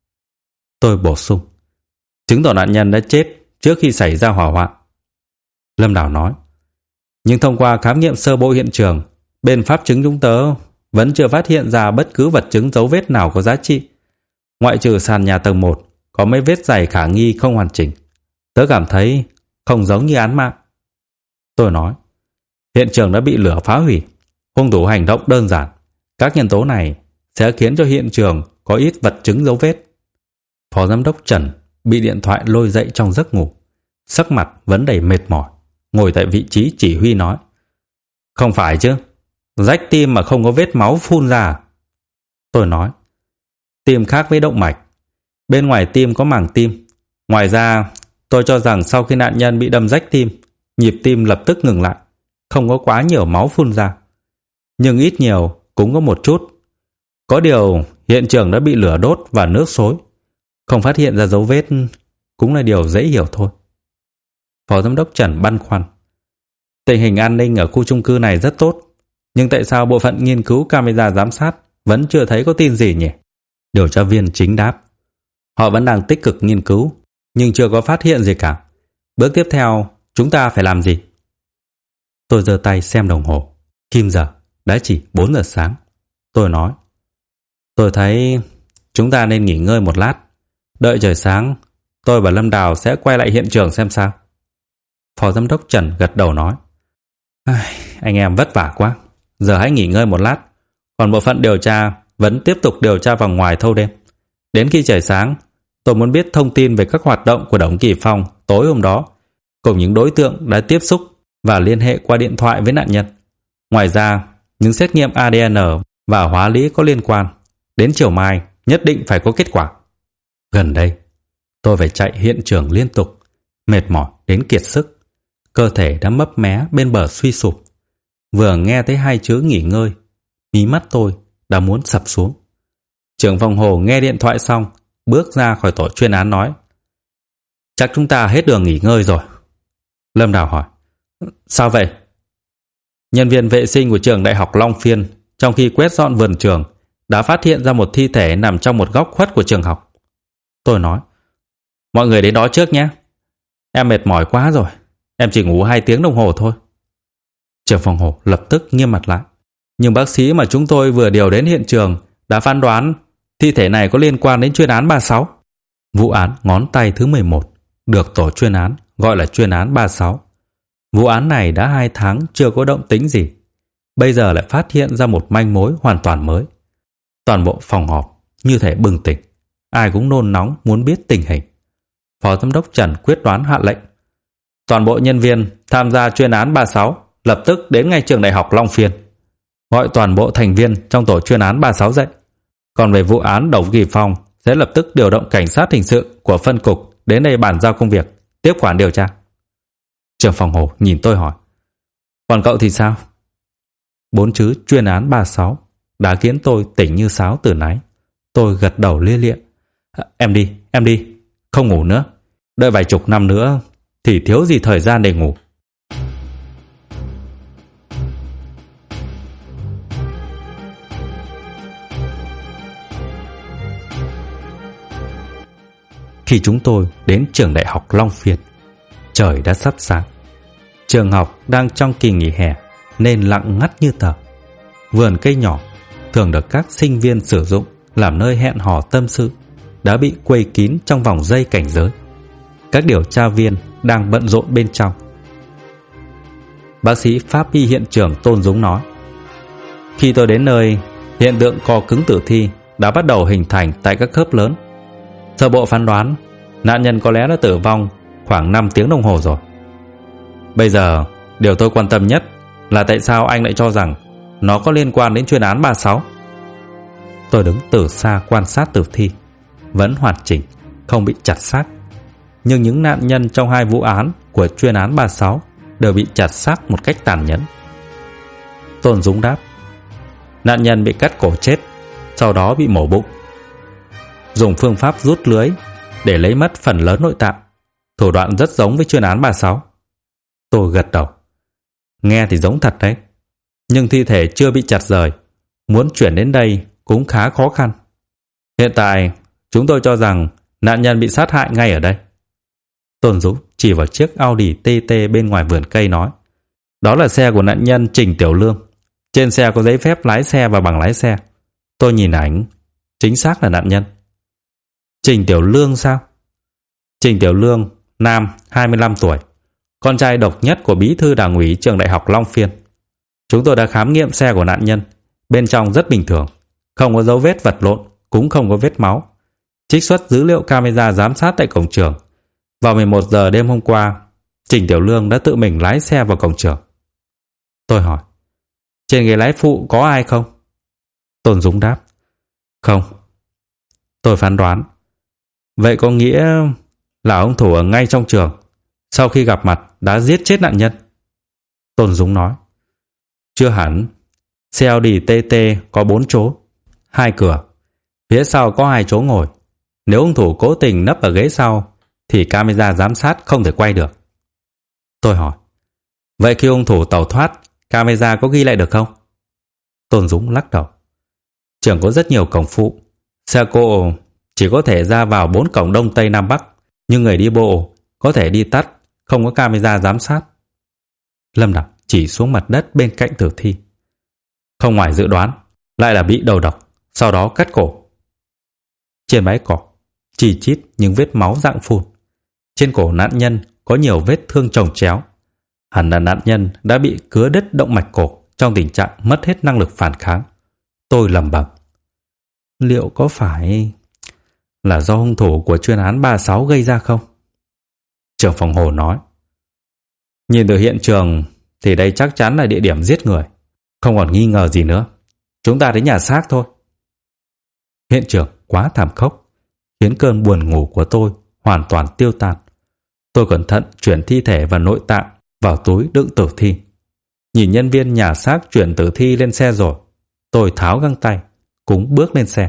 Tôi bổ sung: "Chứng tỏ nạn nhân đã chết trước khi xảy ra hỏa hoạn." Lâm Đào nói: "Nhưng thông qua khám nghiệm sơ bộ hiện trường, bên pháp chứng chúng tớ vẫn chưa phát hiện ra bất cứ vật chứng dấu vết nào có giá trị. Ngoại trừ sàn nhà tầng 1 có mấy vết giày khả nghi không hoàn chỉnh. Tớ cảm thấy không giống như án mạng." Tôi nói: "Hiện trường đã bị lửa phá hủy, hung thủ hành động đơn giản. Các nhân tố này sẽ khiến cho hiện trường có ít vật chứng dấu vết." Phó giám đốc Trần bị điện thoại lôi dậy trong giấc ngủ, sắc mặt vẫn đầy mệt mỏi, ngồi tại vị trí chỉ huy nói: "Không phải chứ, rách tim mà không có vết máu phun ra." Tôi nói: "Tim khác với động mạch, bên ngoài tim có màng tim. Ngoài ra, tôi cho rằng sau khi nạn nhân bị đâm rách tim, nhịp tim lập tức ngừng lại, không có quá nhiều máu phun ra. Nhưng ít nhiều cũng có một chút. Có điều hiện trường đã bị lửa đốt và nước xối, không phát hiện ra dấu vết cũng là điều dễ hiểu thôi." Phó giám đốc Trần băn khoăn: "Tình hình an ninh ở khu chung cư này rất tốt, nhưng tại sao bộ phận nghiên cứu camera giám sát vẫn chưa thấy có tin gì nhỉ?" Điều tra viên chính đáp: "Họ vẫn đang tích cực nghiên cứu, nhưng chưa có phát hiện gì cả. Bước tiếp theo chúng ta phải làm gì?" Tôi giơ tay xem đồng hồ, kim giờ đã chỉ 4 giờ sáng. Tôi nói: "Tôi thấy chúng ta nên nghỉ ngơi một lát. Đợi trời sáng, tôi và Lâm Đào sẽ quay lại hiện trường xem sao." Phó giám đốc Trần gật đầu nói: "Anh em vất vả quá. Giờ hãy nghỉ ngơi một lát. Còn bộ phận điều tra vẫn tiếp tục điều tra vòng ngoài thâu đêm. Đến khi trời sáng, tôi muốn biết thông tin về các hoạt động của Đổng Kỳ Phong tối hôm đó, cùng những đối tượng đã tiếp xúc và liên hệ qua điện thoại với nạn nhân. Ngoài ra, những xét nghiệm ADN và hóa lý có liên quan. Đến chiều mai nhất định phải có kết quả." Gần đây, tôi phải chạy hiện trường liên tục, mệt mỏi đến kiệt sức. Cơ thể đã mấp mé bên bờ suy sụp. Vừa nghe thấy hai chữ nghỉ ngơi, mí mắt tôi đã muốn sập xuống. Trưởng phòng Hồ nghe điện thoại xong, bước ra khỏi tổ chuyên án nói: "Chắc chúng ta hết đường nghỉ ngơi rồi." Lâm Đào hỏi: "Sao vậy?" "Nhân viên vệ sinh của trường Đại học Long Phiên trong khi quét dọn vườn trường đã phát hiện ra một thi thể nằm trong một góc khuất của trường học." Tôi nói: "Mọi người đến đó trước nhé. Em mệt mỏi quá rồi. Em chỉ ngủ 2 tiếng đồng hồ thôi." Trưởng phòng Hồ lập tức nghiêm mặt lại: "Nhưng bác sĩ mà chúng tôi vừa điều đến hiện trường đã phán đoán thi thể này có liên quan đến chuyên án 36. Vụ án ngón tay thứ 11 được tổ chuyên án gọi là chuyên án 36. Vụ án này đã 2 tháng chưa có động tĩnh gì, bây giờ lại phát hiện ra một manh mối hoàn toàn mới. Toàn bộ phòng họp như thể bừng tỉnh, ai cũng nôn nóng muốn biết tình hình. Phó giám đốc Trần quyết đoán hạ lệnh: "Toàn bộ nhân viên tham gia chuyên án 36 lập tức đến ngay trường Đại học Long Phiên. Gọi toàn bộ thành viên trong tổ chuyên án 36 dậy. Còn về vụ án Đổng Kỳ Phong sẽ lập tức điều động cảnh sát hình sự của phân cục đến đây bàn giao công việc, tiếp quản điều tra." Trưởng phòng Hồ nhìn tôi hỏi: "Còn cậu thì sao?" 4 chữ chuyên án 36 đã khiến tôi tỉnh như sáo từ nãy. Tôi gật đầu lia lịa: Em đi, không ngủ nữa. Đợi vài chục năm nữa thì thiếu gì thời gian để ngủ." Khi chúng tôi đến trường Đại học Long Phiên, trời đã sắp sáng. Trường học đang trong kỳ nghỉ hè nên lặng ngắt như tờ. Vườn cây nhỏ thường được các sinh viên sử dụng làm nơi hẹn hò tâm sự đã bị quây kín trong vòng dây cảnh giới. Các điều tra viên đang bận rộn bên trong. Bác sĩ pháp y hiện trường Tôn Dũng nói: "Khi tôi đến nơi, hiện tượng co cứng tử thi đã bắt đầu hình thành tại các khớp lớn. Sơ bộ phán đoán, nạn nhân có lẽ đã tử vong khoảng 5 tiếng đồng hồ rồi. Bây giờ, điều tôi quan tâm nhất là tại sao anh lại cho rằng nó có liên quan đến chuyên án 36. Tôi đứng từ xa quan sát tử thi, vẫn hoàn chỉnh, không bị chặt xác. Nhưng những nạn nhân trong 2 vụ án của chuyên án 36 đều bị chặt xác một cách tàn nhẫn. Tôn Dũng đáp: nạn nhân bị cắt cổ chết, sau đó bị mổ bụng, dùng phương pháp rút lưới để lấy mất phần lớn nội tạng, thủ đoạn rất giống với chuyên án 36. Tôi gật đầu. Nghe thì giống thật đấy, nhưng thi thể chưa bị chặt rời, muốn chuyển đến đây cũng khá khó khăn. Hiện tại chúng tôi cho rằng nạn nhân bị sát hại ngay ở đây. Tôn Dũng chỉ vào chiếc Audi TT bên ngoài vườn cây nói: đó là xe của nạn nhân Trình Tiểu Lương. Trên xe có giấy phép lái xe và bằng lái xe. Tôi nhìn ảnh, chính xác là nạn nhân. Trình Tiểu Lương sao? Trình Tiểu Lương, nam, 25 tuổi, con trai độc nhất của bí thư đảng ủy trường đại học Long Phiên. Chúng tôi đã khám nghiệm xe của nạn nhân, bên trong rất bình thường, không có dấu vết vật lộn, cũng không có vết máu. Trích xuất dữ liệu camera giám sát tại cổng trường. Vào 11 giờ đêm hôm qua, Trình Tiểu Lương đã tự mình lái xe vào cổng trường. Tôi hỏi: trên ghế lái phụ có ai không? Tôn Dũng đáp: không. Tôi phán đoán: vậy có nghĩa là hung thủ ở ngay trong trường, sau khi gặp mặt đã giết chết nạn nhân. Tôn Dũng nói: chưa hẳn. Xe Audi TT có 4 chỗ, 2 cửa, phía sau có 2 chỗ ngồi. Nếu hung thủ cố tình nấp ở ghế sau thì camera giám sát không thể quay được. Tôi hỏi: vậy khi hung thủ tẩu thoát, camera có ghi lại được không? Tôn Dũng lắc đầu: trường có rất nhiều cổng phụ, xe cộ chỉ có thể ra vào 4 cổng đông tây nam bắc, nhưng người đi bộ có thể đi tắt, không có camera giám sát. Lâm Đặng chỉ xuống mặt đất bên cạnh tử thi. Không ngoài dự đoán, lại là bị đầu độc, sau đó cắt cổ. Trên bãi cỏ, chi chít những vết máu rạng phun. Trên cổ nạn nhân có nhiều vết thương chồng chéo. Hẳn là nạn nhân đã bị cứa đứt động mạch cổ trong tình trạng mất hết năng lực phản kháng. Tôi lẩm bẩm: liệu có phải là do hung thủ của chuyên án 36 gây ra không? Trưởng phòng Hồ nói: nhìn từ hiện trường thì đây chắc chắn là địa điểm giết người, không còn nghi ngờ gì nữa. Chúng ta đến nhà xác thôi. Hiện trường quá thảm khốc, khiến cơn buồn ngủ của tôi hoàn toàn tiêu tan. Tôi cẩn thận chuyển thi thể và nội tạng vào túi đựng tử thi. Nhìn nhân viên nhà xác chuyển tử thi lên xe rồi, tôi tháo găng tay, cũng bước lên xe.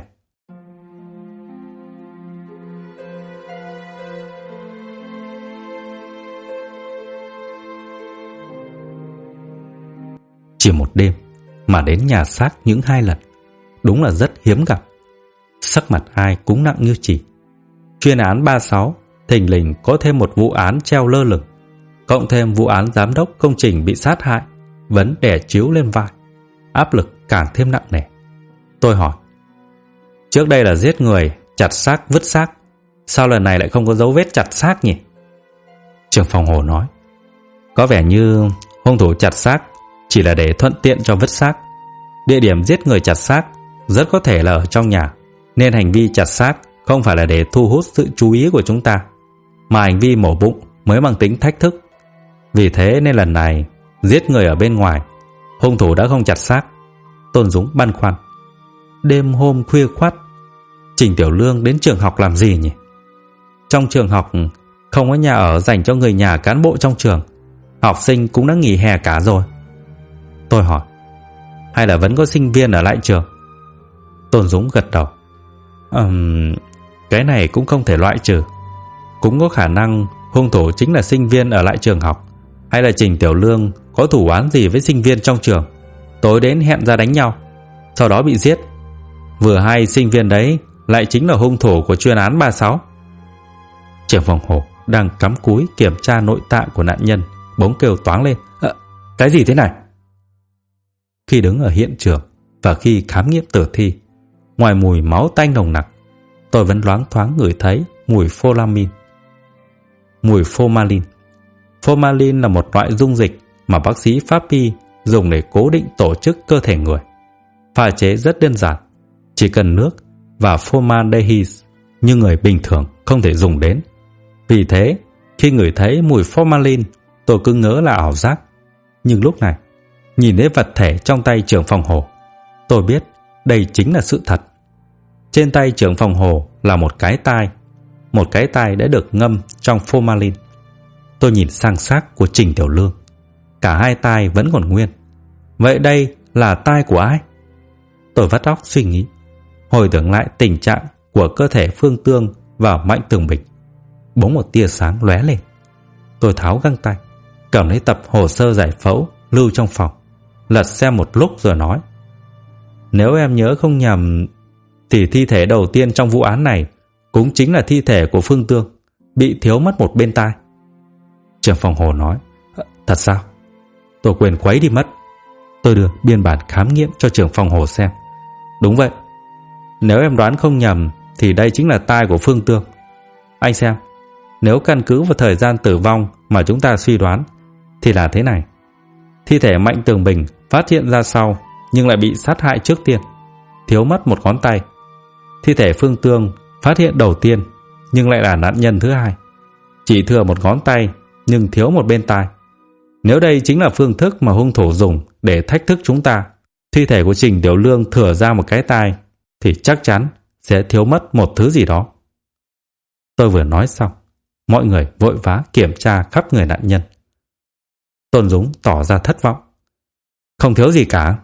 Chỉ một đêm mà đến nhà xác những 2 lần, đúng là rất hiếm gặp. Sắc mặt ai cũng nặng như chì. Chuyên án 36 thình lình có thêm một vụ án treo lơ lửng, cộng thêm vụ án giám đốc công trình bị sát hại vẫn đè chiếu lên vai, áp lực càng thêm nặng nề. Tôi hỏi: trước đây là giết người, chặt xác, vứt xác, sao lần này lại không có dấu vết chặt xác nhỉ? Trưởng phòng Hồ nói: có vẻ như hung thủ chặt xác chỉ là để thuận tiện cho vứt xác. Địa điểm giết người chặt xác rất có thể là ở trong nhà, nên hành vi chặt xác không phải là để thu hút sự chú ý của chúng ta, mà hành vi mổ bụng mới mang tính thách thức. Vì thế nên lần này giết người ở bên ngoài, hung thủ đã không chặt xác. Tôn Dũng băn khoăn: đêm hôm khuya khoắt, Trình Tiểu Lương đến trường học làm gì nhỉ? Trong trường học không có nhà ở dành cho người nhà cán bộ trong trường, học sinh cũng đã nghỉ hè cả rồi. Tôi hỏi: hay là vẫn có sinh viên ở lại trường? Tôn Dũng gật đầu: cái này cũng không thể loại trừ. Cũng có khả năng hung thủ chính là sinh viên ở lại trường học, hay là Trình Tiểu Lương có thù oán gì với sinh viên trong trường, tối đến hẹn ra đánh nhau, sau đó bị giết. Vừa hay sinh viên đấy lại chính là hung thủ của chuyên án 36. Trưởng phòng Hồ đang cắm cúi kiểm tra nội tạng của nạn nhân bỗng kêu toáng lên: cái gì thế này? Khi đứng ở hiện trường và khi khám nghiệm tử thi, ngoài mùi máu tanh nồng nặc, tôi vẫn loáng thoáng ngửi thấy mùi formalin. Mùi formalin. Formalin là một loại dung dịch mà bác sĩ pháp y dùng để cố định tổ chức cơ thể người. Pha chế rất đơn giản, chỉ cần nước và formaldehyde, nhưng người bình thường không thể dùng đến. Vì thế, khi ngửi thấy mùi formalin, tôi cứ ngỡ là ảo giác. Nhưng lúc này, nhìn thấy vật thể trong tay trưởng phòng Hồ, tôi biết đây chính là sự thật. Trên tay trưởng phòng Hồ là một cái tai đã được ngâm trong formalin. Tôi nhìn sang xác của Trình Tiểu Lương. Cả hai tai vẫn còn nguyên. Vậy đây là tai của ai? Tôi vắt óc suy nghĩ, hồi tưởng lại tình trạng của cơ thể Phương Tương và Mạnh Tường Bình. Bỗng một tia sáng lóe lên. Tôi tháo găng tay, cầm lấy tập hồ sơ giải phẫu lưu trong phòng, lật xem một lúc rồi nói: nếu em nhớ không nhầm thì thi thể đầu tiên trong vụ án này cũng chính là thi thể của Phương Tương, bị thiếu mất một bên tai. Trưởng phòng Hồ nói: thật sao? Tôi quên khuấy đi mất. Tôi đưa biên bản khám nghiệm cho trưởng phòng Hồ xem. Đúng vậy, nếu em đoán không nhầm thì đây chính là tai của Phương Tương. Anh xem, nếu căn cứ vào thời gian tử vong mà chúng ta suy đoán thì là thế này. Thi thể Mạnh Tường Bình phát hiện ra sau nhưng lại bị sát hại trước tiên, thiếu mất một ngón tay. Thi thể Phương Tương phát hiện đầu tiên nhưng lại là nạn nhân thứ hai, chỉ thừa một ngón tay nhưng thiếu một bên tai. Nếu đây chính là phương thức mà hung thủ dùng để thách thức chúng ta, thi thể của Trình Tiểu Lương thừa ra một cái tai thì chắc chắn sẽ thiếu mất một thứ gì đó. Tôi vừa nói xong, mọi người vội vã kiểm tra khắp người nạn nhân. Tôn Dũng tỏ ra thất vọng. Không thiếu gì cả.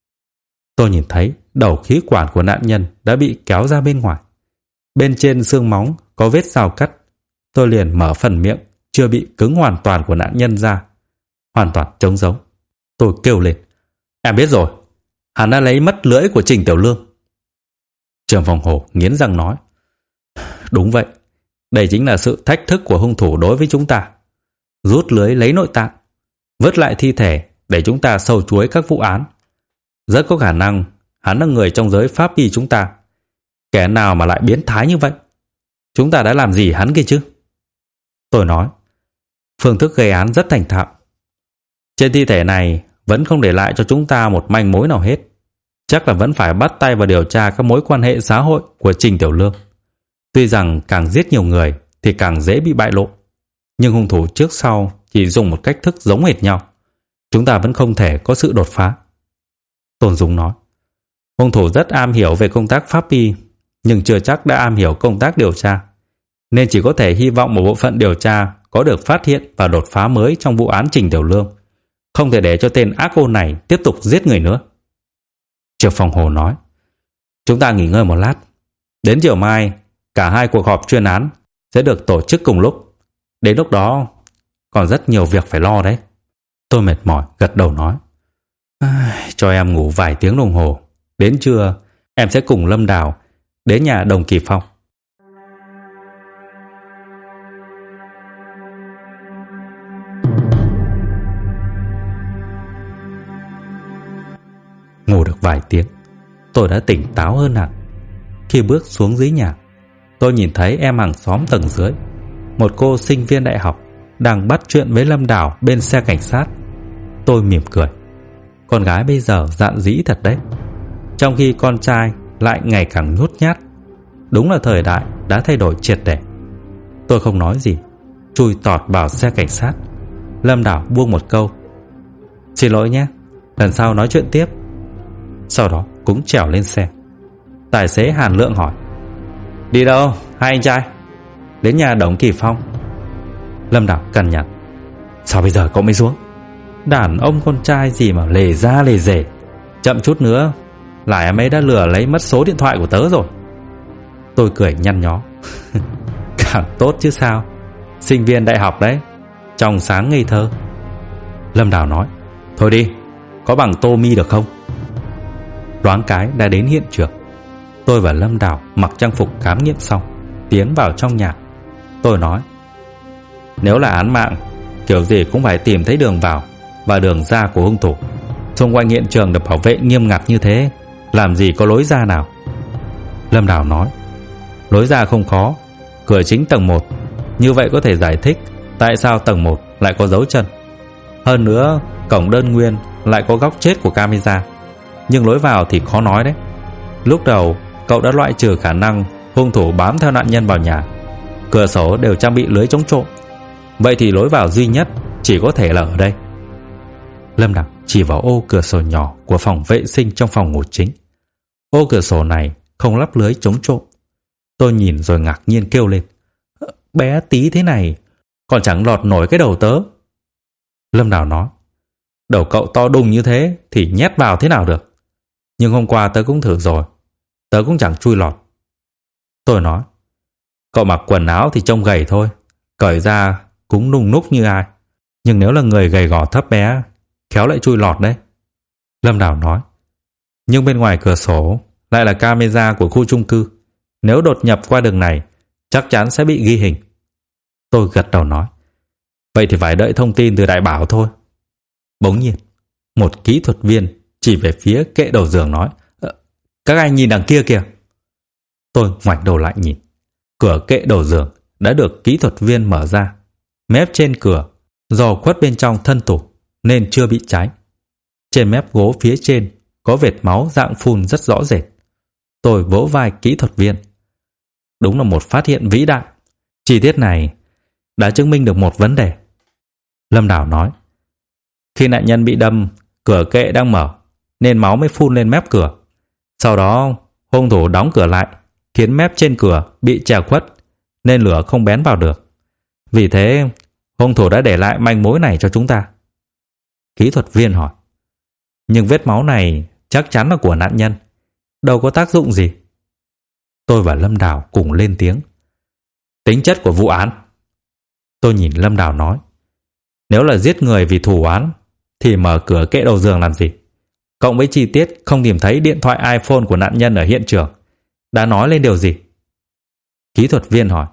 Tôi nhìn thấy đầu khí quản của nạn nhân đã bị kéo ra bên ngoài. Bên trên xương móng có vết dao cắt. Tôi liền mở phần miệng chưa bị cứng hoàn toàn của nạn nhân ra, hoàn toàn trống rỗng. Tôi kêu lên: em biết rồi, hắn đã lấy mất lưỡi của Trình Tiểu Lương. Trưởng phòng Hồ nghiến răng nói: đúng vậy, đây chính là sự thách thức của hung thủ đối với chúng ta. Rút lưới lấy nội tạng, vứt lại thi thể để chúng ta sâu chuối các vụ án. Rất có khả năng hắn là người trong giới pháp y chúng ta. Kẻ nào mà lại biến thái như vậy? Chúng ta đã làm gì hắn kia chứ? Tôi nói: phương thức gây án rất thành thạo. Trên thi thể này vẫn không để lại cho chúng ta một manh mối nào hết. Chắc là vẫn phải bắt tay vào điều tra các mối quan hệ xã hội của Trình Tiểu Lương. Tuy rằng càng giết nhiều người thì càng dễ bị bại lộ, nhưng hung thủ trước sau chỉ dùng một cách thức giống hệt nhau. Chúng ta vẫn không thể có sự đột phá. Tôn Dũng nói: hung thủ rất am hiểu về công tác pháp y, nhưng chưa chắc đã am hiểu công tác điều tra, nên chỉ có thể hy vọng một bộ phận điều tra có được phát hiện và đột phá mới trong vụ án Trình Tiểu Lương. Không thể để cho tên ác ôn này tiếp tục giết người nữa. Trưởng phòng Hồ nói: chúng ta nghỉ ngơi một lát. Đến chiều mai, cả hai cuộc họp chuyên án sẽ được tổ chức cùng lúc. Đến lúc đó còn rất nhiều việc phải lo đấy. Tôi mệt mỏi gật đầu nói: cho em ngủ vài tiếng đồng hồ. Đến trưa em sẽ cùng Lâm Đào đến nhà Đồng Kỳ Phong. Ngủ được vài tiếng, tôi đã tỉnh táo hơn hẳn. Khi bước xuống dưới nhà, tôi nhìn thấy em hàng xóm tầng dưới, một cô sinh viên đại học, đang bắt chuyện với Lâm Đào bên xe cảnh sát. Tôi mỉm cười. Con gái bây giờ dạn dĩ thật đấy, trong khi con trai lại ngày càng nhút nhát. Đúng là thời đại đã thay đổi triệt để. Tôi không nói gì, chui tọt vào xe cảnh sát. Lâm Đào buông một câu: xin lỗi nhé, lần sau nói chuyện tiếp. Sau đó cũng trèo lên xe. Tài xế Hàn Lượng hỏi: đi đâu hai anh trai? Đến nhà Đồng Kỳ Phong. Lâm Đào cằn nhằn: sao bây giờ cậu mới xuống? Đàn ông con trai gì mà lề ra lề rề. Chậm chút nữa là em ấy đã lừa lấy mất số điện thoại của tớ rồi. Tôi cười nhăn nhó: càng tốt chứ sao, sinh viên đại học đấy, trong sáng ngây thơ. Lâm Đào nói: thôi đi, có bằng tô mi được không? Loáng cái đã đến hiện trường. Tôi và Lâm Đào mặc trang phục khám nghiệm xong, tiến vào trong nhà. Tôi nói: nếu là án mạng, kiểu gì cũng phải tìm thấy đường vào và đường ra của hung thủ. Xung quanh hiện trường được bảo vệ nghiêm ngặt như thế, làm gì có lối ra nào? Lâm Đào nói: lối ra không khó, cửa chính tầng 1. Như vậy có thể giải thích tại sao tầng 1 lại có dấu chân. Hơn nữa, cổng đơn nguyên lại có góc chết của camera. Nhưng lối vào thì khó nói đấy. Lúc đầu cậu đã loại trừ khả năng hung thủ bám theo nạn nhân vào nhà. Cửa sổ đều trang bị lưới chống trộm. Vậy thì lối vào duy nhất chỉ có thể là ở đây. Lâm Đào chỉ vào ô cửa sổ nhỏ của phòng vệ sinh trong phòng ngủ chính. Ô cửa sổ này không lắp lưới chống trộm. Tôi nhìn rồi ngạc nhiên kêu lên: bé tí thế này, còn chẳng lọt nổi cái đầu tớ. Lâm Đào nói, đầu cậu to đùng như thế thì nhét vào thế nào được. Nhưng hôm qua tớ cũng thử rồi, tớ cũng chẳng chui lọt. Tôi nói, cậu mặc quần áo thì trông gầy thôi, cởi ra cũng nung núc như ai. Nhưng nếu là người gầy gò thấp bé, khéo lại chui lọt đấy. Lâm Đào nói, nhưng bên ngoài cửa sổ lại là camera của khu chung cư. Nếu đột nhập qua đường này, chắc chắn sẽ bị ghi hình. Tôi gật đầu nói, vậy thì phải đợi thông tin từ Đại Bảo thôi. Bỗng nhiên, một kỹ thuật viên chỉ về phía kệ đầu giường nói, các anh nhìn đằng kia kìa. Tôi ngoảnh đầu lại nhìn. Cửa kệ đầu giường đã được kỹ thuật viên mở ra. Mép trên cửa do khuất bên trong thân tủ nên chưa bị cháy. Trên mép gỗ phía trên có vệt máu dạng phun rất rõ rệt. Tôi vỗ vai kỹ thuật viên. Đúng là một phát hiện vĩ đại. Chi tiết này đã chứng minh được một vấn đề. Lâm Đào nói, khi nạn nhân bị đâm, cửa kệ đang mở nên máu mới phun lên mép cửa. Sau đó hung thủ đóng cửa lại, khiến mép trên cửa bị che khuất nên lửa không bén vào được. Vì thế hung thủ đã để lại manh mối này cho chúng ta. Kỹ thuật viên hỏi, nhưng vết máu này chắc chắn là của nạn nhân, đâu có tác dụng gì. Tôi và Lâm Đào cùng lên tiếng, tính chất của vụ án. Tôi nhìn Lâm Đào nói, nếu là giết người vì thù oán thì mở cửa kệ đầu giường làm gì? Cộng với chi tiết không tìm thấy điện thoại iPhone của nạn nhân ở hiện trường, đã nói lên điều gì? Kỹ thuật viên hỏi,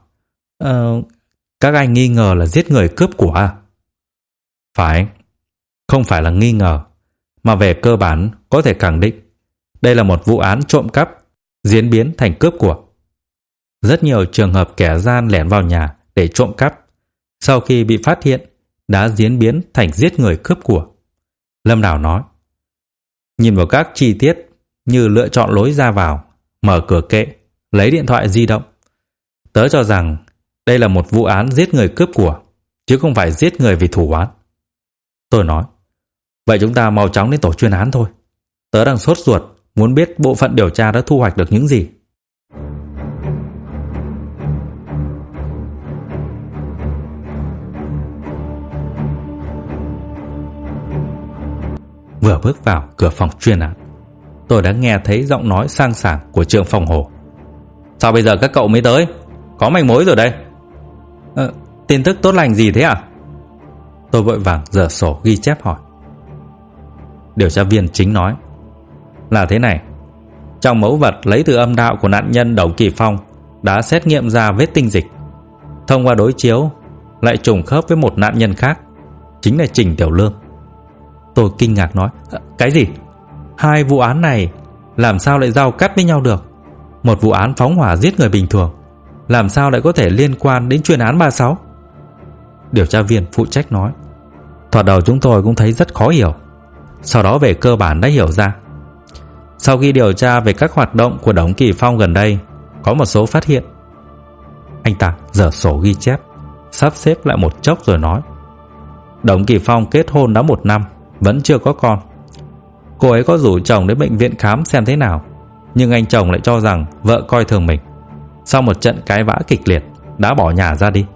các anh nghi ngờ là giết người cướp của à? Phải, không phải là nghi ngờ, mà về cơ bản có thể khẳng định đây là một vụ án trộm cắp diễn biến thành cướp của. Rất nhiều trường hợp kẻ gian lẻn vào nhà để trộm cắp, sau khi bị phát hiện đã diễn biến thành giết người cướp của. Lâm Đào nói, nhìn vào các chi tiết như lựa chọn lối ra vào, mở cửa kệ, lấy điện thoại di động, tớ cho rằng đây là một vụ án giết người cướp của, chứ không phải giết người vì thù oán. Tôi nói, vậy chúng ta mau chóng đến tổ chuyên án thôi. Tớ đang sốt ruột muốn biết bộ phận điều tra đã thu hoạch được những gì. Vừa bước vào cửa phòng chuyên án, tôi đã nghe thấy giọng nói sang sảng của trưởng phòng Hồ. Sao bây giờ các cậu mới tới? Có manh mối rồi đây. Tin tức tốt lành gì thế à? Tôi vội vàng giở sổ ghi chép hỏi. Điều tra viên chính nói, là thế này, trong mẫu vật lấy từ âm đạo của nạn nhân Đồng Kỳ Phong đã xét nghiệm ra vết tinh dịch. Thông qua đối chiếu lại trùng khớp với một nạn nhân khác, chính là Trình Tiểu Lương. Tôi kinh ngạc nói, cái gì? Hai vụ án này làm sao lại giao cắt với nhau được? Một vụ án phóng hỏa giết người bình thường, làm sao lại có thể liên quan đến chuyên án 36? Điều tra viên phụ trách nói, thoạt đầu chúng tôi cũng thấy rất khó hiểu, sau đó về cơ bản đã hiểu ra. Sau khi điều tra về các hoạt động của Đồng Kỳ Phong gần đây, có một số phát hiện. Anh ta giở sổ ghi chép, sắp xếp lại một chốc rồi nói, Đồng Kỳ Phong kết hôn đã 1 năm, vẫn chưa có con. Cô ấy có rủ chồng đến bệnh viện khám xem thế nào, nhưng anh chồng lại cho rằng vợ coi thường mình. Sau một trận cãi vã kịch liệt, đã bỏ nhà ra đi.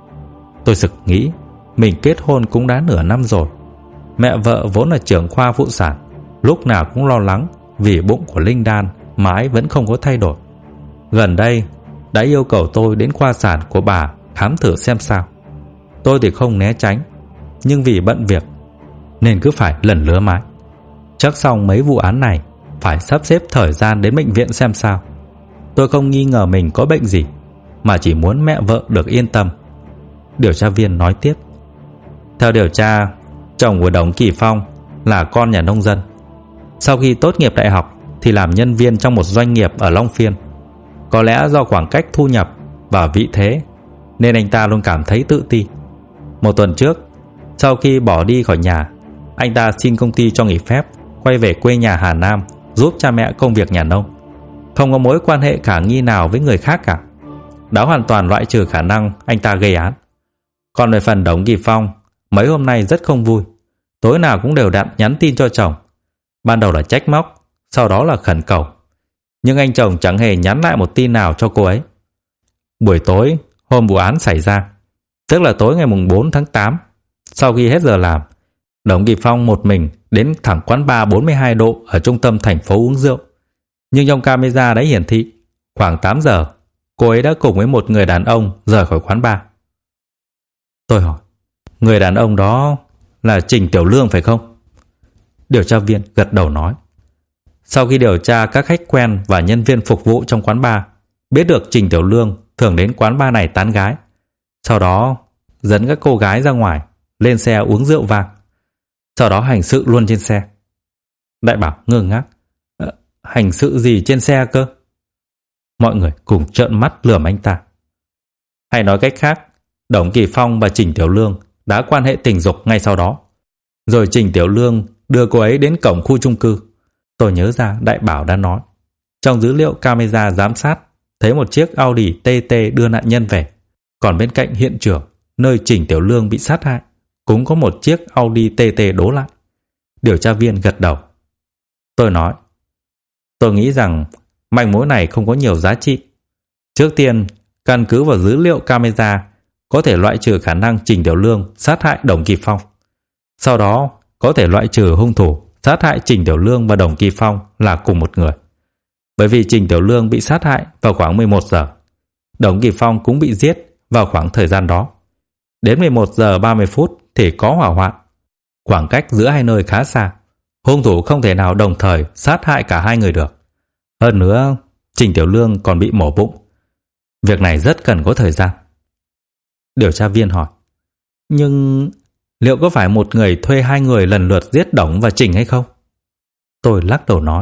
Tôi sực nghĩ, mình kết hôn cũng đã nửa năm rồi. Mẹ vợ vốn là trưởng khoa phụ sản, lúc nào cũng lo lắng vì bụng của Linh Đan mãi vẫn không có thay đổi. Gần đây đã yêu cầu tôi đến khoa sản của bà khám thử xem sao. Tôi thì không né tránh, nhưng vì bận việc nên cứ phải lần lứa mãi. Chắc xong mấy vụ án này phải sắp xếp thời gian đến bệnh viện xem sao. Tôi không nghi ngờ mình có bệnh gì, mà chỉ muốn mẹ vợ được yên tâm. Điều tra viên nói tiếp, theo điều tra, chồng của Đồng Kỳ Phong là con nhà nông dân. Sau khi tốt nghiệp đại học thì làm nhân viên trong một doanh nghiệp ở Long Phiên. Có lẽ do khoảng cách thu nhập và vị thế nên anh ta luôn cảm thấy tự ti. 1 tuần trước, sau khi bỏ đi khỏi nhà, anh ta xin công ty cho nghỉ phép, quay về quê nhà Hà Nam giúp cha mẹ công việc nhà nông. Không có mối quan hệ khả nghi nào với người khác cả, đã hoàn toàn loại trừ khả năng anh ta gây án. Còn về phần Đồng Kỳ Phong, mấy hôm nay rất không vui, tối nào cũng đều đặn nhắn tin cho chồng. Ban đầu là trách móc, sau đó là khẩn cầu, nhưng anh chồng chẳng hề nhắn lại một tin nào cho cô ấy. Buổi tối hôm vụ án xảy ra, Tức là tối ngày mùng 4 tháng 8, sau khi hết giờ làm, Đồng Kỳ Phong một mình đến thẳng quán bar 42 độ ở trung tâm thành phố uống rượu. Nhưng trong camera đã hiển thị, khoảng 8 giờ, cô ấy đã cùng với một người đàn ông rời khỏi quán bar. Tôi hỏi, người đàn ông đó là Trình Tiểu Lương phải không? Điều tra viên gật đầu nói. Sau khi điều tra các khách quen và nhân viên phục vụ trong quán bar, biết được Trình Tiểu Lương thường đến quán bar này tán gái. Sau đó dẫn các cô gái ra ngoài, lên xe uống rượu vang. Sau đó hành sự luôn trên xe. Đại Bảo ngơ ngác. Hành sự gì trên xe cơ? Mọi người cùng trợn mắt lườm anh ta. Hay nói cách khác, Đồng Kỳ Phong và Trình Tiểu Lương đã quan hệ tình dục ngay sau đó. Rồi Trình Tiểu Lương đưa cô ấy đến cổng khu chung cư. Tôi nhớ ra Đại Bảo đã nói, trong dữ liệu camera giám sát thấy một chiếc Audi TT đưa nạn nhân về. Còn bên cạnh hiện trường nơi Trình Tiểu Lương bị sát hại cũng có một chiếc Audi TT đỗ lại. Điều tra viên gật đầu. Tôi nói, tôi nghĩ rằng manh mối này không có nhiều giá trị. Trước tiên, căn cứ vào dữ liệu camera có thể loại trừ khả năng Trình Tiểu Lương sát hại Đồng Kỳ Phong. Sau đó, có thể loại trừ hung thủ sát hại Trình Tiểu Lương và Đồng Kỳ Phong là cùng một người. Bởi vì Trình Tiểu Lương bị sát hại vào khoảng 11 giờ. Đồng Kỳ Phong cũng bị giết vào khoảng thời gian đó. Đến 11 giờ 30 phút thì có hỏa hoạn. Khoảng cách giữa hai nơi khá xa. Hung thủ không thể nào đồng thời sát hại cả hai người được. Hơn nữa, Trình Tiểu Lương còn bị mổ bụng. Việc này rất cần có thời gian. Điều tra viên hỏi, nhưng liệu có phải một người thuê hai người lần lượt giết Đồng và Trình hay không? Tôi lắc đầu nói,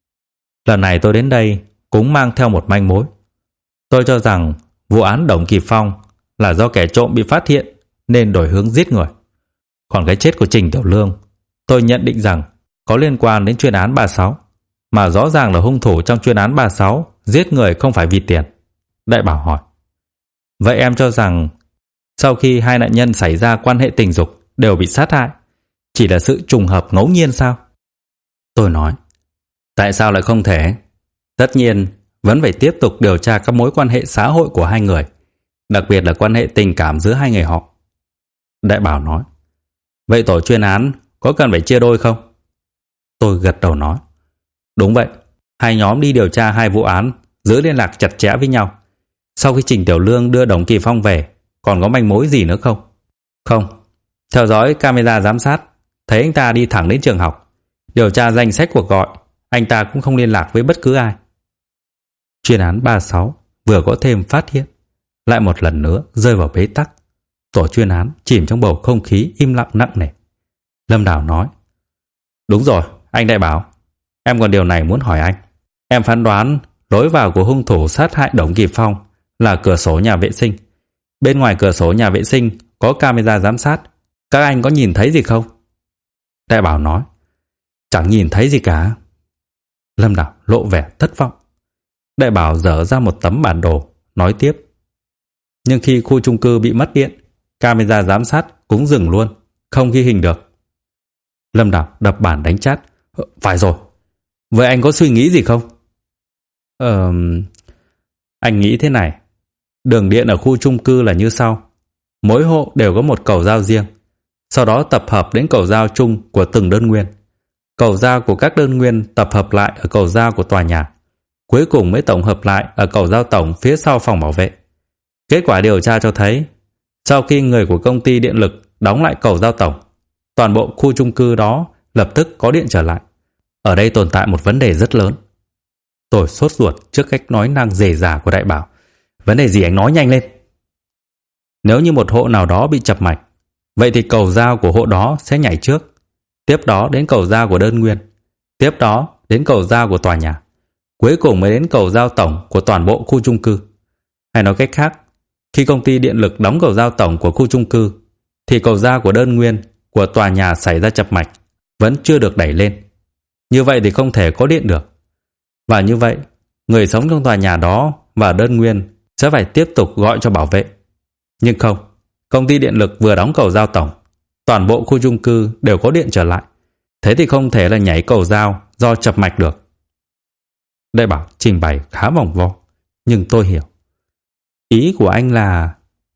lần này tôi đến đây cũng mang theo một manh mối. Tôi cho rằng vụ án Đồng Kỳ Phong là do kẻ trộm bị phát hiện nên đổi hướng giết người. Còn cái chết của Trình Tiểu Lương, tôi nhận định rằng có liên quan đến chuyên án 36, mà rõ ràng là hung thủ trong chuyên án 36 giết người không phải vì tiền. Đại Bảo hỏi, vậy em cho rằng sau khi hai nạn nhân xảy ra quan hệ tình dục đều bị sát hại, chỉ là sự trùng hợp ngẫu nhiên sao? Tôi nói, tại sao lại không thể? Tất nhiên, vẫn phải tiếp tục điều tra các mối quan hệ xã hội của hai người, đặc biệt là quan hệ tình cảm giữa hai người họ. Đại Bảo nói, vậy tổ chuyên án có cần phải chia đôi không? Tôi gật đầu nói, đúng vậy, hai nhóm đi điều tra hai vụ án, giữ liên lạc chặt chẽ với nhau. Sau khi Trình Tiểu Lương đưa Đồng Kỳ Phong về, còn có manh mối gì nữa không? Không. Theo dõi camera giám sát, thấy anh ta đi thẳng đến trường học. Điều tra danh sách cuộc gọi, anh ta cũng không liên lạc với bất cứ ai. Chuyên án 36 vừa có thêm phát hiện, lại một lần nữa rơi vào bế tắc. Tổ chuyên án chìm trong bầu không khí im lặng nặng nề. Lâm Đào nói, đúng rồi, anh Đại Bảo, em còn điều này muốn hỏi anh. Em phán đoán lối vào của hung thủ sát hại Đồng Kỳ Phong là cửa sổ nhà vệ sinh. Bên ngoài cửa sổ nhà vệ sinh có camera giám sát. Các anh có nhìn thấy gì không? Đại Bảo nói, chẳng nhìn thấy gì cả. Lâm Đào lộ vẻ thất vọng. Đại Bảo dở ra một tấm bản đồ, nói tiếp, nhưng khi khu chung cư bị mất điện, camera giám sát cũng dừng luôn, không ghi hình được. Lâm Đào đập bàn đánh chát, phải rồi, vậy anh có suy nghĩ gì không? Anh nghĩ thế này, đường điện ở khu chung cư là như sau. Mỗi hộ đều có một cầu giao riêng, sau đó tập hợp đến cầu giao chung của từng đơn nguyên. Cầu giao của các đơn nguyên tập hợp lại ở cầu giao của tòa nhà, cuối cùng mới tổng hợp lại ở cầu giao tổng phía sau phòng bảo vệ. Kết quả điều tra cho thấy, sau khi người của công ty điện lực đóng lại cầu giao tổng, toàn bộ khu chung cư đó lập tức có điện trở lại. Ở đây tồn tại một vấn đề rất lớn. Tôi sốt ruột trước cách nói năng rề rà của Đại Bảo. Vấn đề gì anh nói nhanh lên. Nếu như một hộ nào đó bị chập mạch, vậy thì cầu giao của hộ đó sẽ nhảy trước, tiếp đó đến cầu giao của đơn nguyên, tiếp đó đến cầu giao của tòa nhà, cuối cùng mới đến cầu giao tổng của toàn bộ khu chung cư. Hay nói cách khác, khi công ty điện lực đóng cầu giao tổng của khu chung cư, thì cầu giao của đơn nguyên của tòa nhà xảy ra chập mạch vẫn chưa được đẩy lên. Như vậy thì không thể có điện được. Và như vậy, người sống trong tòa nhà đó và đơn nguyên sẽ phải tiếp tục gọi cho bảo vệ. Nhưng không, công ty điện lực vừa đóng cầu giao tổng, toàn bộ khu chung cư đều có điện trở lại. Thế thì không thể là nhảy cầu giao do chập mạch được. Đại Bảo trình bày khá vòng vo, nhưng tôi hiểu. Ý của anh là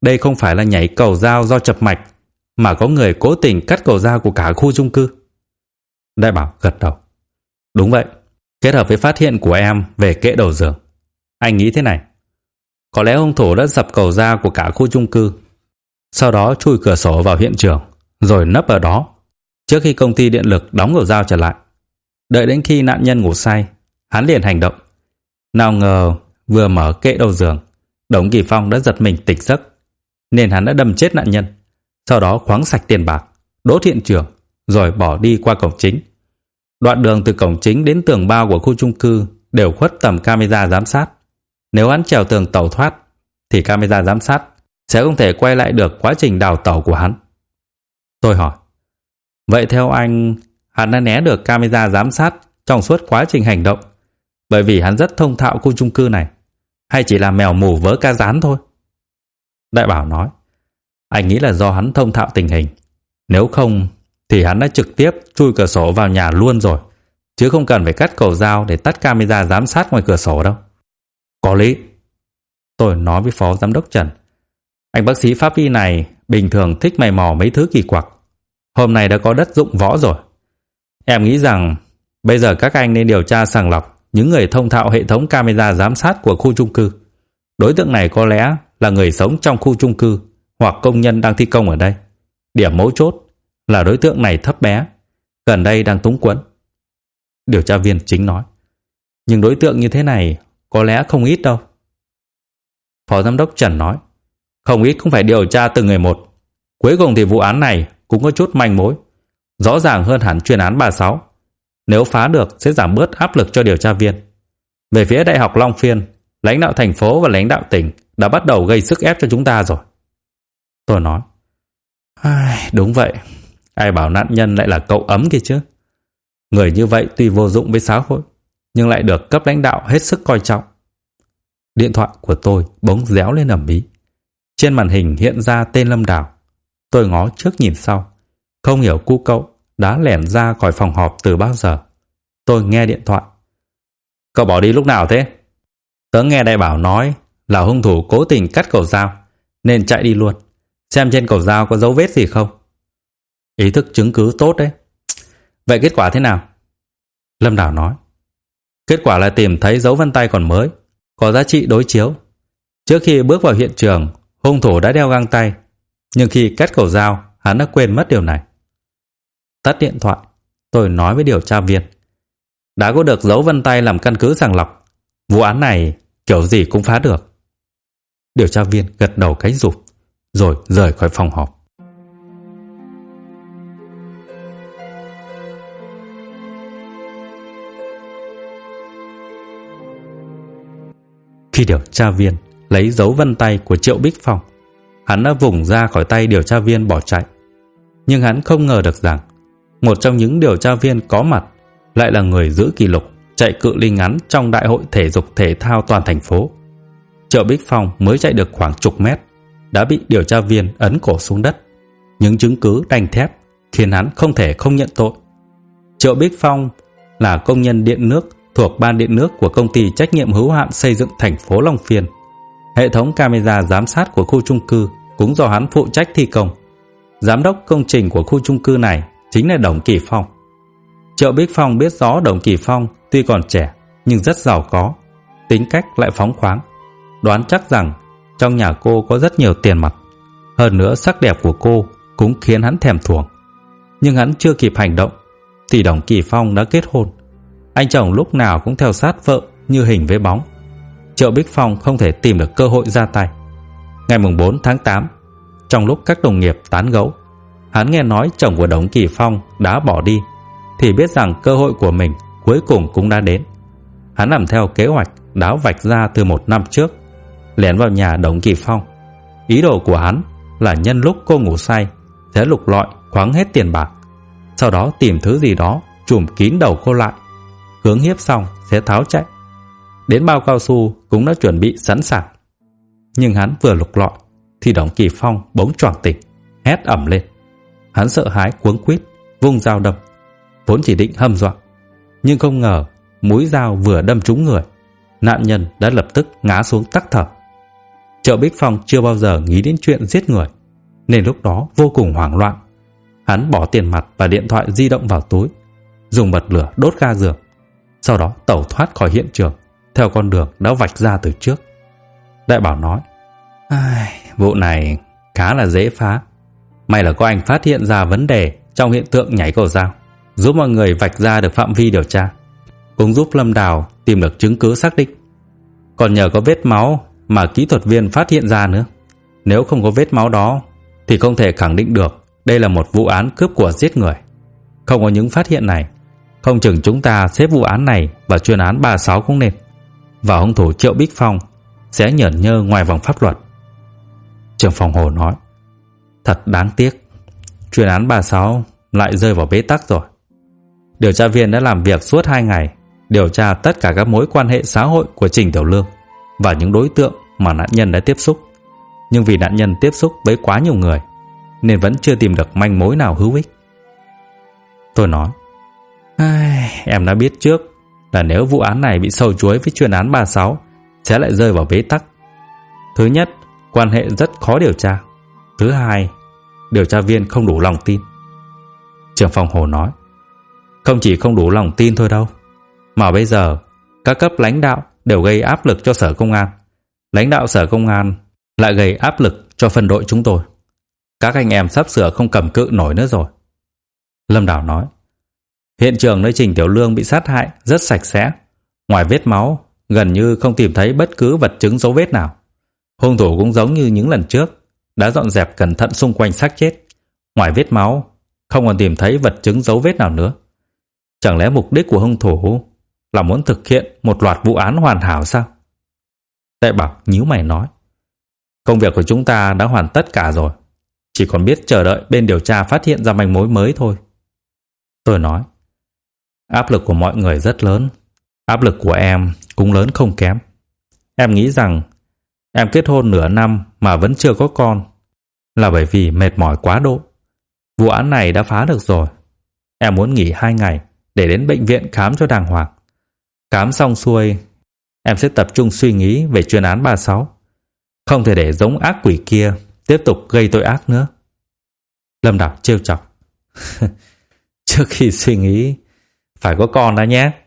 đây không phải là nhảy cầu dao do chập mạch, mà có người cố tình cắt cầu dao của cả khu chung cư. Đại Bảo gật đầu. Đúng vậy, kết hợp với phát hiện của em về kệ đầu giường, anh nghĩ thế này. Có lẽ hung thủ đã dập cầu dao của cả khu chung cư, sau đó chui cửa sổ vào hiện trường, rồi nấp ở đó, trước khi công ty điện lực đóng cầu dao trở lại. Đợi đến khi nạn nhân ngủ say, hắn liền hành động. Nào ngờ vừa mở kệ đầu giường, Đổng Kỳ Phong đã giật mình tỉnh giấc, nên hắn đã đâm chết nạn nhân, sau đó khoáng sạch tiền bạc, đốt hiện trường, rồi bỏ đi qua cổng chính. Đoạn đường từ cổng chính đến tường bao của khu chung cư đều khuất tầm camera giám sát. Nếu hắn trèo tường tẩu thoát, thì camera giám sát sẽ không thể quay lại được quá trình đào tẩu của hắn. Tôi hỏi, vậy theo anh, hắn đã né được camera giám sát trong suốt quá trình hành động bởi vì hắn rất thông thạo khu chung cư này, hay chỉ là mèo mù vớ cá rán thôi? Đại Bảo nói, anh nghĩ là do hắn thông thạo tình hình. Nếu không thì hắn đã trực tiếp chui cửa sổ vào nhà luôn rồi, chứ không cần phải cắt cầu dao để tắt camera giám sát ngoài cửa sổ đâu. Có lý. Tôi nói với Phó Giám đốc Trần, anh bác sĩ pháp y này bình thường thích mày mò mấy thứ kỳ quặc. Hôm nay đã có đất dụng võ rồi. Em nghĩ rằng bây giờ các anh nên điều tra sàng lọc những người thông thạo hệ thống camera giám sát của khu chung cư. Đối tượng này có lẽ là người sống trong khu chung cư hoặc công nhân đang thi công ở đây. Điểm mấu chốt là đối tượng này thấp bé, gần đây đang túng quẫn. Điều tra viên Chính nói, nhưng đối tượng như thế này có lẽ không ít đâu. Phó Giám đốc Trần nói, không ít cũng phải điều tra từng người một. Cuối cùng thì vụ án này cũng có chút manh mối, rõ ràng hơn hẳn chuyên án 36. Nếu phá được sẽ giảm bớt áp lực cho điều tra viên. Về phía Đại học Long Phiên, lãnh đạo thành phố và lãnh đạo tỉnh đã bắt đầu gây sức ép cho chúng ta rồi. Tôi nói, đúng vậy, ai bảo nạn nhân lại là cậu ấm kia chứ. Người như vậy tuy vô dụng với xã hội, nhưng lại được cấp lãnh đạo hết sức coi trọng. Điện thoại của tôi bỗng réo lên ầm ĩ. Trên màn hình hiện ra tên Lâm Đào. Tôi ngó trước nhìn sau, không hiểu cu cậu đã lẻn ra khỏi phòng họp từ bao giờ. Tôi nghe điện thoại. Cậu bỏ đi lúc nào thế? Tớ nghe Đại Bảo nói là hung thủ cố tình cắt cầu dao nên chạy đi luôn, xem trên cầu dao có dấu vết gì không. Ý thức chứng cứ tốt đấy. Vậy kết quả thế nào? Lâm Đào nói, kết quả là tìm thấy dấu vân tay còn mới, có giá trị đối chiếu. Trước khi bước vào hiện trường, hung thủ đã đeo găng tay, nhưng khi cắt cầu dao, hắn đã quên mất điều này. Tắt điện thoại, tôi nói với điều tra viên, đã có được dấu vân tay làm căn cứ sàng lọc, vụ án này kiểu gì cũng phá được. Điều tra viên gật đầu cái rụp, rồi rời khỏi phòng họp. Khi điều tra viên lấy dấu vân tay của Triệu Bích Phong, hắn đã vùng ra khỏi tay điều tra viên bỏ chạy. Nhưng hắn không ngờ được rằng một trong những điều tra viên có mặt lại là người giữ kỷ lục chạy cự ly ngắn trong đại hội thể dục thể thao toàn thành phố. Triệu Bích Phong mới chạy được khoảng chục mét đã bị điều tra viên ấn cổ xuống đất. Những chứng cứ đanh thép khiến hắn không thể không nhận tội. Triệu Bích Phong là công nhân điện nước thuộc ban điện nước của công ty trách nhiệm hữu hạn xây dựng thành phố Long Phiên. Hệ thống camera giám sát của khu chung cư cũng do hắn phụ trách thi công. Giám đốc công trình của khu chung cư này chính là Đổng Kỳ Phong. Triệu Bích Phong biết rõ Đổng Kỳ Phong tuy còn trẻ nhưng rất giàu có, tính cách lại phóng khoáng, đoán chắc rằng trong nhà cô có rất nhiều tiền mặt. Hơn nữa sắc đẹp của cô cũng khiến hắn thèm thuồng. Nhưng hắn chưa kịp hành động thì Đổng Kỳ Phong đã kết hôn. Anh chồng lúc nào cũng theo sát vợ như hình với bóng. Triệu Bích Phong không thể tìm được cơ hội ra tay. Ngày 4 tháng 8, trong lúc các đồng nghiệp tán gẫu, hắn nghe nói chồng của Đổng Kỳ Phong đã bỏ đi, thì biết rằng cơ hội của mình cuối cùng cũng đã đến. Hắn làm theo kế hoạch đã vạch ra từ 1 năm trước, lén vào nhà Đổng Kỳ Phong. Ý đồ của hắn là nhân lúc cô ngủ say sẽ lục lọi khoáng hết tiền bạc, sau đó tìm thứ gì đó trùm kín đầu cô lại, hướng hiếp xong sẽ tháo chạy. Đến bao cao su cũng đã chuẩn bị sẵn sàng. Nhưng hắn vừa lục lọi thì Đổng Kỳ Phong bỗng choàng tỉnh, hét ầm lên. Hắn sợ hãi cuống quýt vung dao đâm, vốn chỉ định hăm dọa, nhưng không ngờ mũi dao vừa đâm trúng người, nạn nhân đã lập tức ngã xuống tắc thở. Triệu Bích Phong chưa bao giờ nghĩ đến chuyện giết người, nên lúc đó vô cùng hoảng loạn. Hắn bỏ tiền mặt và điện thoại di động vào túi, dùng bật lửa đốt ga giường, sau đó tẩu thoát khỏi hiện trường theo con đường đã vạch ra từ trước. Đại Bảo nói: vụ này khá là dễ phá. May là có anh phát hiện ra vấn đề trong hiện tượng nhảy cầu dao, giúp mọi người vạch ra được phạm vi điều tra, cũng giúp Lâm Đào tìm được chứng cứ xác định. Còn nhờ có vết máu mà kỹ thuật viên phát hiện ra nữa. Nếu không có vết máu đó thì không thể khẳng định được đây là một vụ án cướp của giết người. Không có những phát hiện này, không chừng chúng ta xếp vụ án này vào chuyên án 36 cũng nên, và hung thủ Triệu Bích Phong sẽ nhởn nhơ ngoài vòng pháp luật. Trưởng phòng Hồ nói: thật đáng tiếc, chuyên án 36 lại rơi vào bế tắc rồi. Điều tra viên đã làm việc suốt 2 ngày, điều tra tất cả các mối quan hệ xã hội của Trình Tiểu Lương và những đối tượng mà nạn nhân đã tiếp xúc. Nhưng vì nạn nhân tiếp xúc với quá nhiều người nên vẫn chưa tìm được manh mối nào hữu ích. Tôi nói: em đã biết trước là nếu vụ án này bị sâu chuối với chuyên án 36 sẽ lại rơi vào bế tắc. Thứ nhất, quan hệ rất khó điều tra. Thứ hai, điều tra viên không đủ lòng tin. Trưởng phòng Hồ nói: không chỉ không đủ lòng tin thôi đâu, mà bây giờ các cấp lãnh đạo đều gây áp lực cho Sở Công an. Lãnh đạo Sở Công an lại gây áp lực cho phân đội chúng tôi. Các anh em sắp sửa không cầm cự nổi nữa rồi. Lâm Đào nói: hiện trường nơi Trình Tiểu Lương bị sát hại rất sạch sẽ. Ngoài vết máu, gần như không tìm thấy bất cứ vật chứng dấu vết nào. Hung thủ cũng giống như những lần trước, đã dọn dẹp cẩn thận xung quanh xác chết. Ngoài vết máu, không còn tìm thấy vật chứng dấu vết nào nữa. Chẳng lẽ mục đích của hung thủ là muốn thực hiện một loạt vụ án hoàn hảo sao? Đại Bảo nhíu mày nói: công việc của chúng ta đã hoàn tất cả rồi, chỉ còn biết chờ đợi bên điều tra phát hiện ra manh mối mới thôi. Tôi nói: áp lực của mọi người rất lớn, áp lực của em cũng lớn không kém. Em nghĩ rằng em kết hôn nửa năm mà vẫn chưa có con là bởi vì mệt mỏi quá độ. Vụ án này đã phá được rồi, em muốn nghỉ 2 ngày để đến bệnh viện khám cho đàng hoàng. Khám xong xuôi, em sẽ tập trung suy nghĩ về chuyên án 36. Không thể để giống ác quỷ kia tiếp tục gây tội ác nữa. Lâm Đào trêu chọc: trước khi suy nghĩ phải có con đã nhé.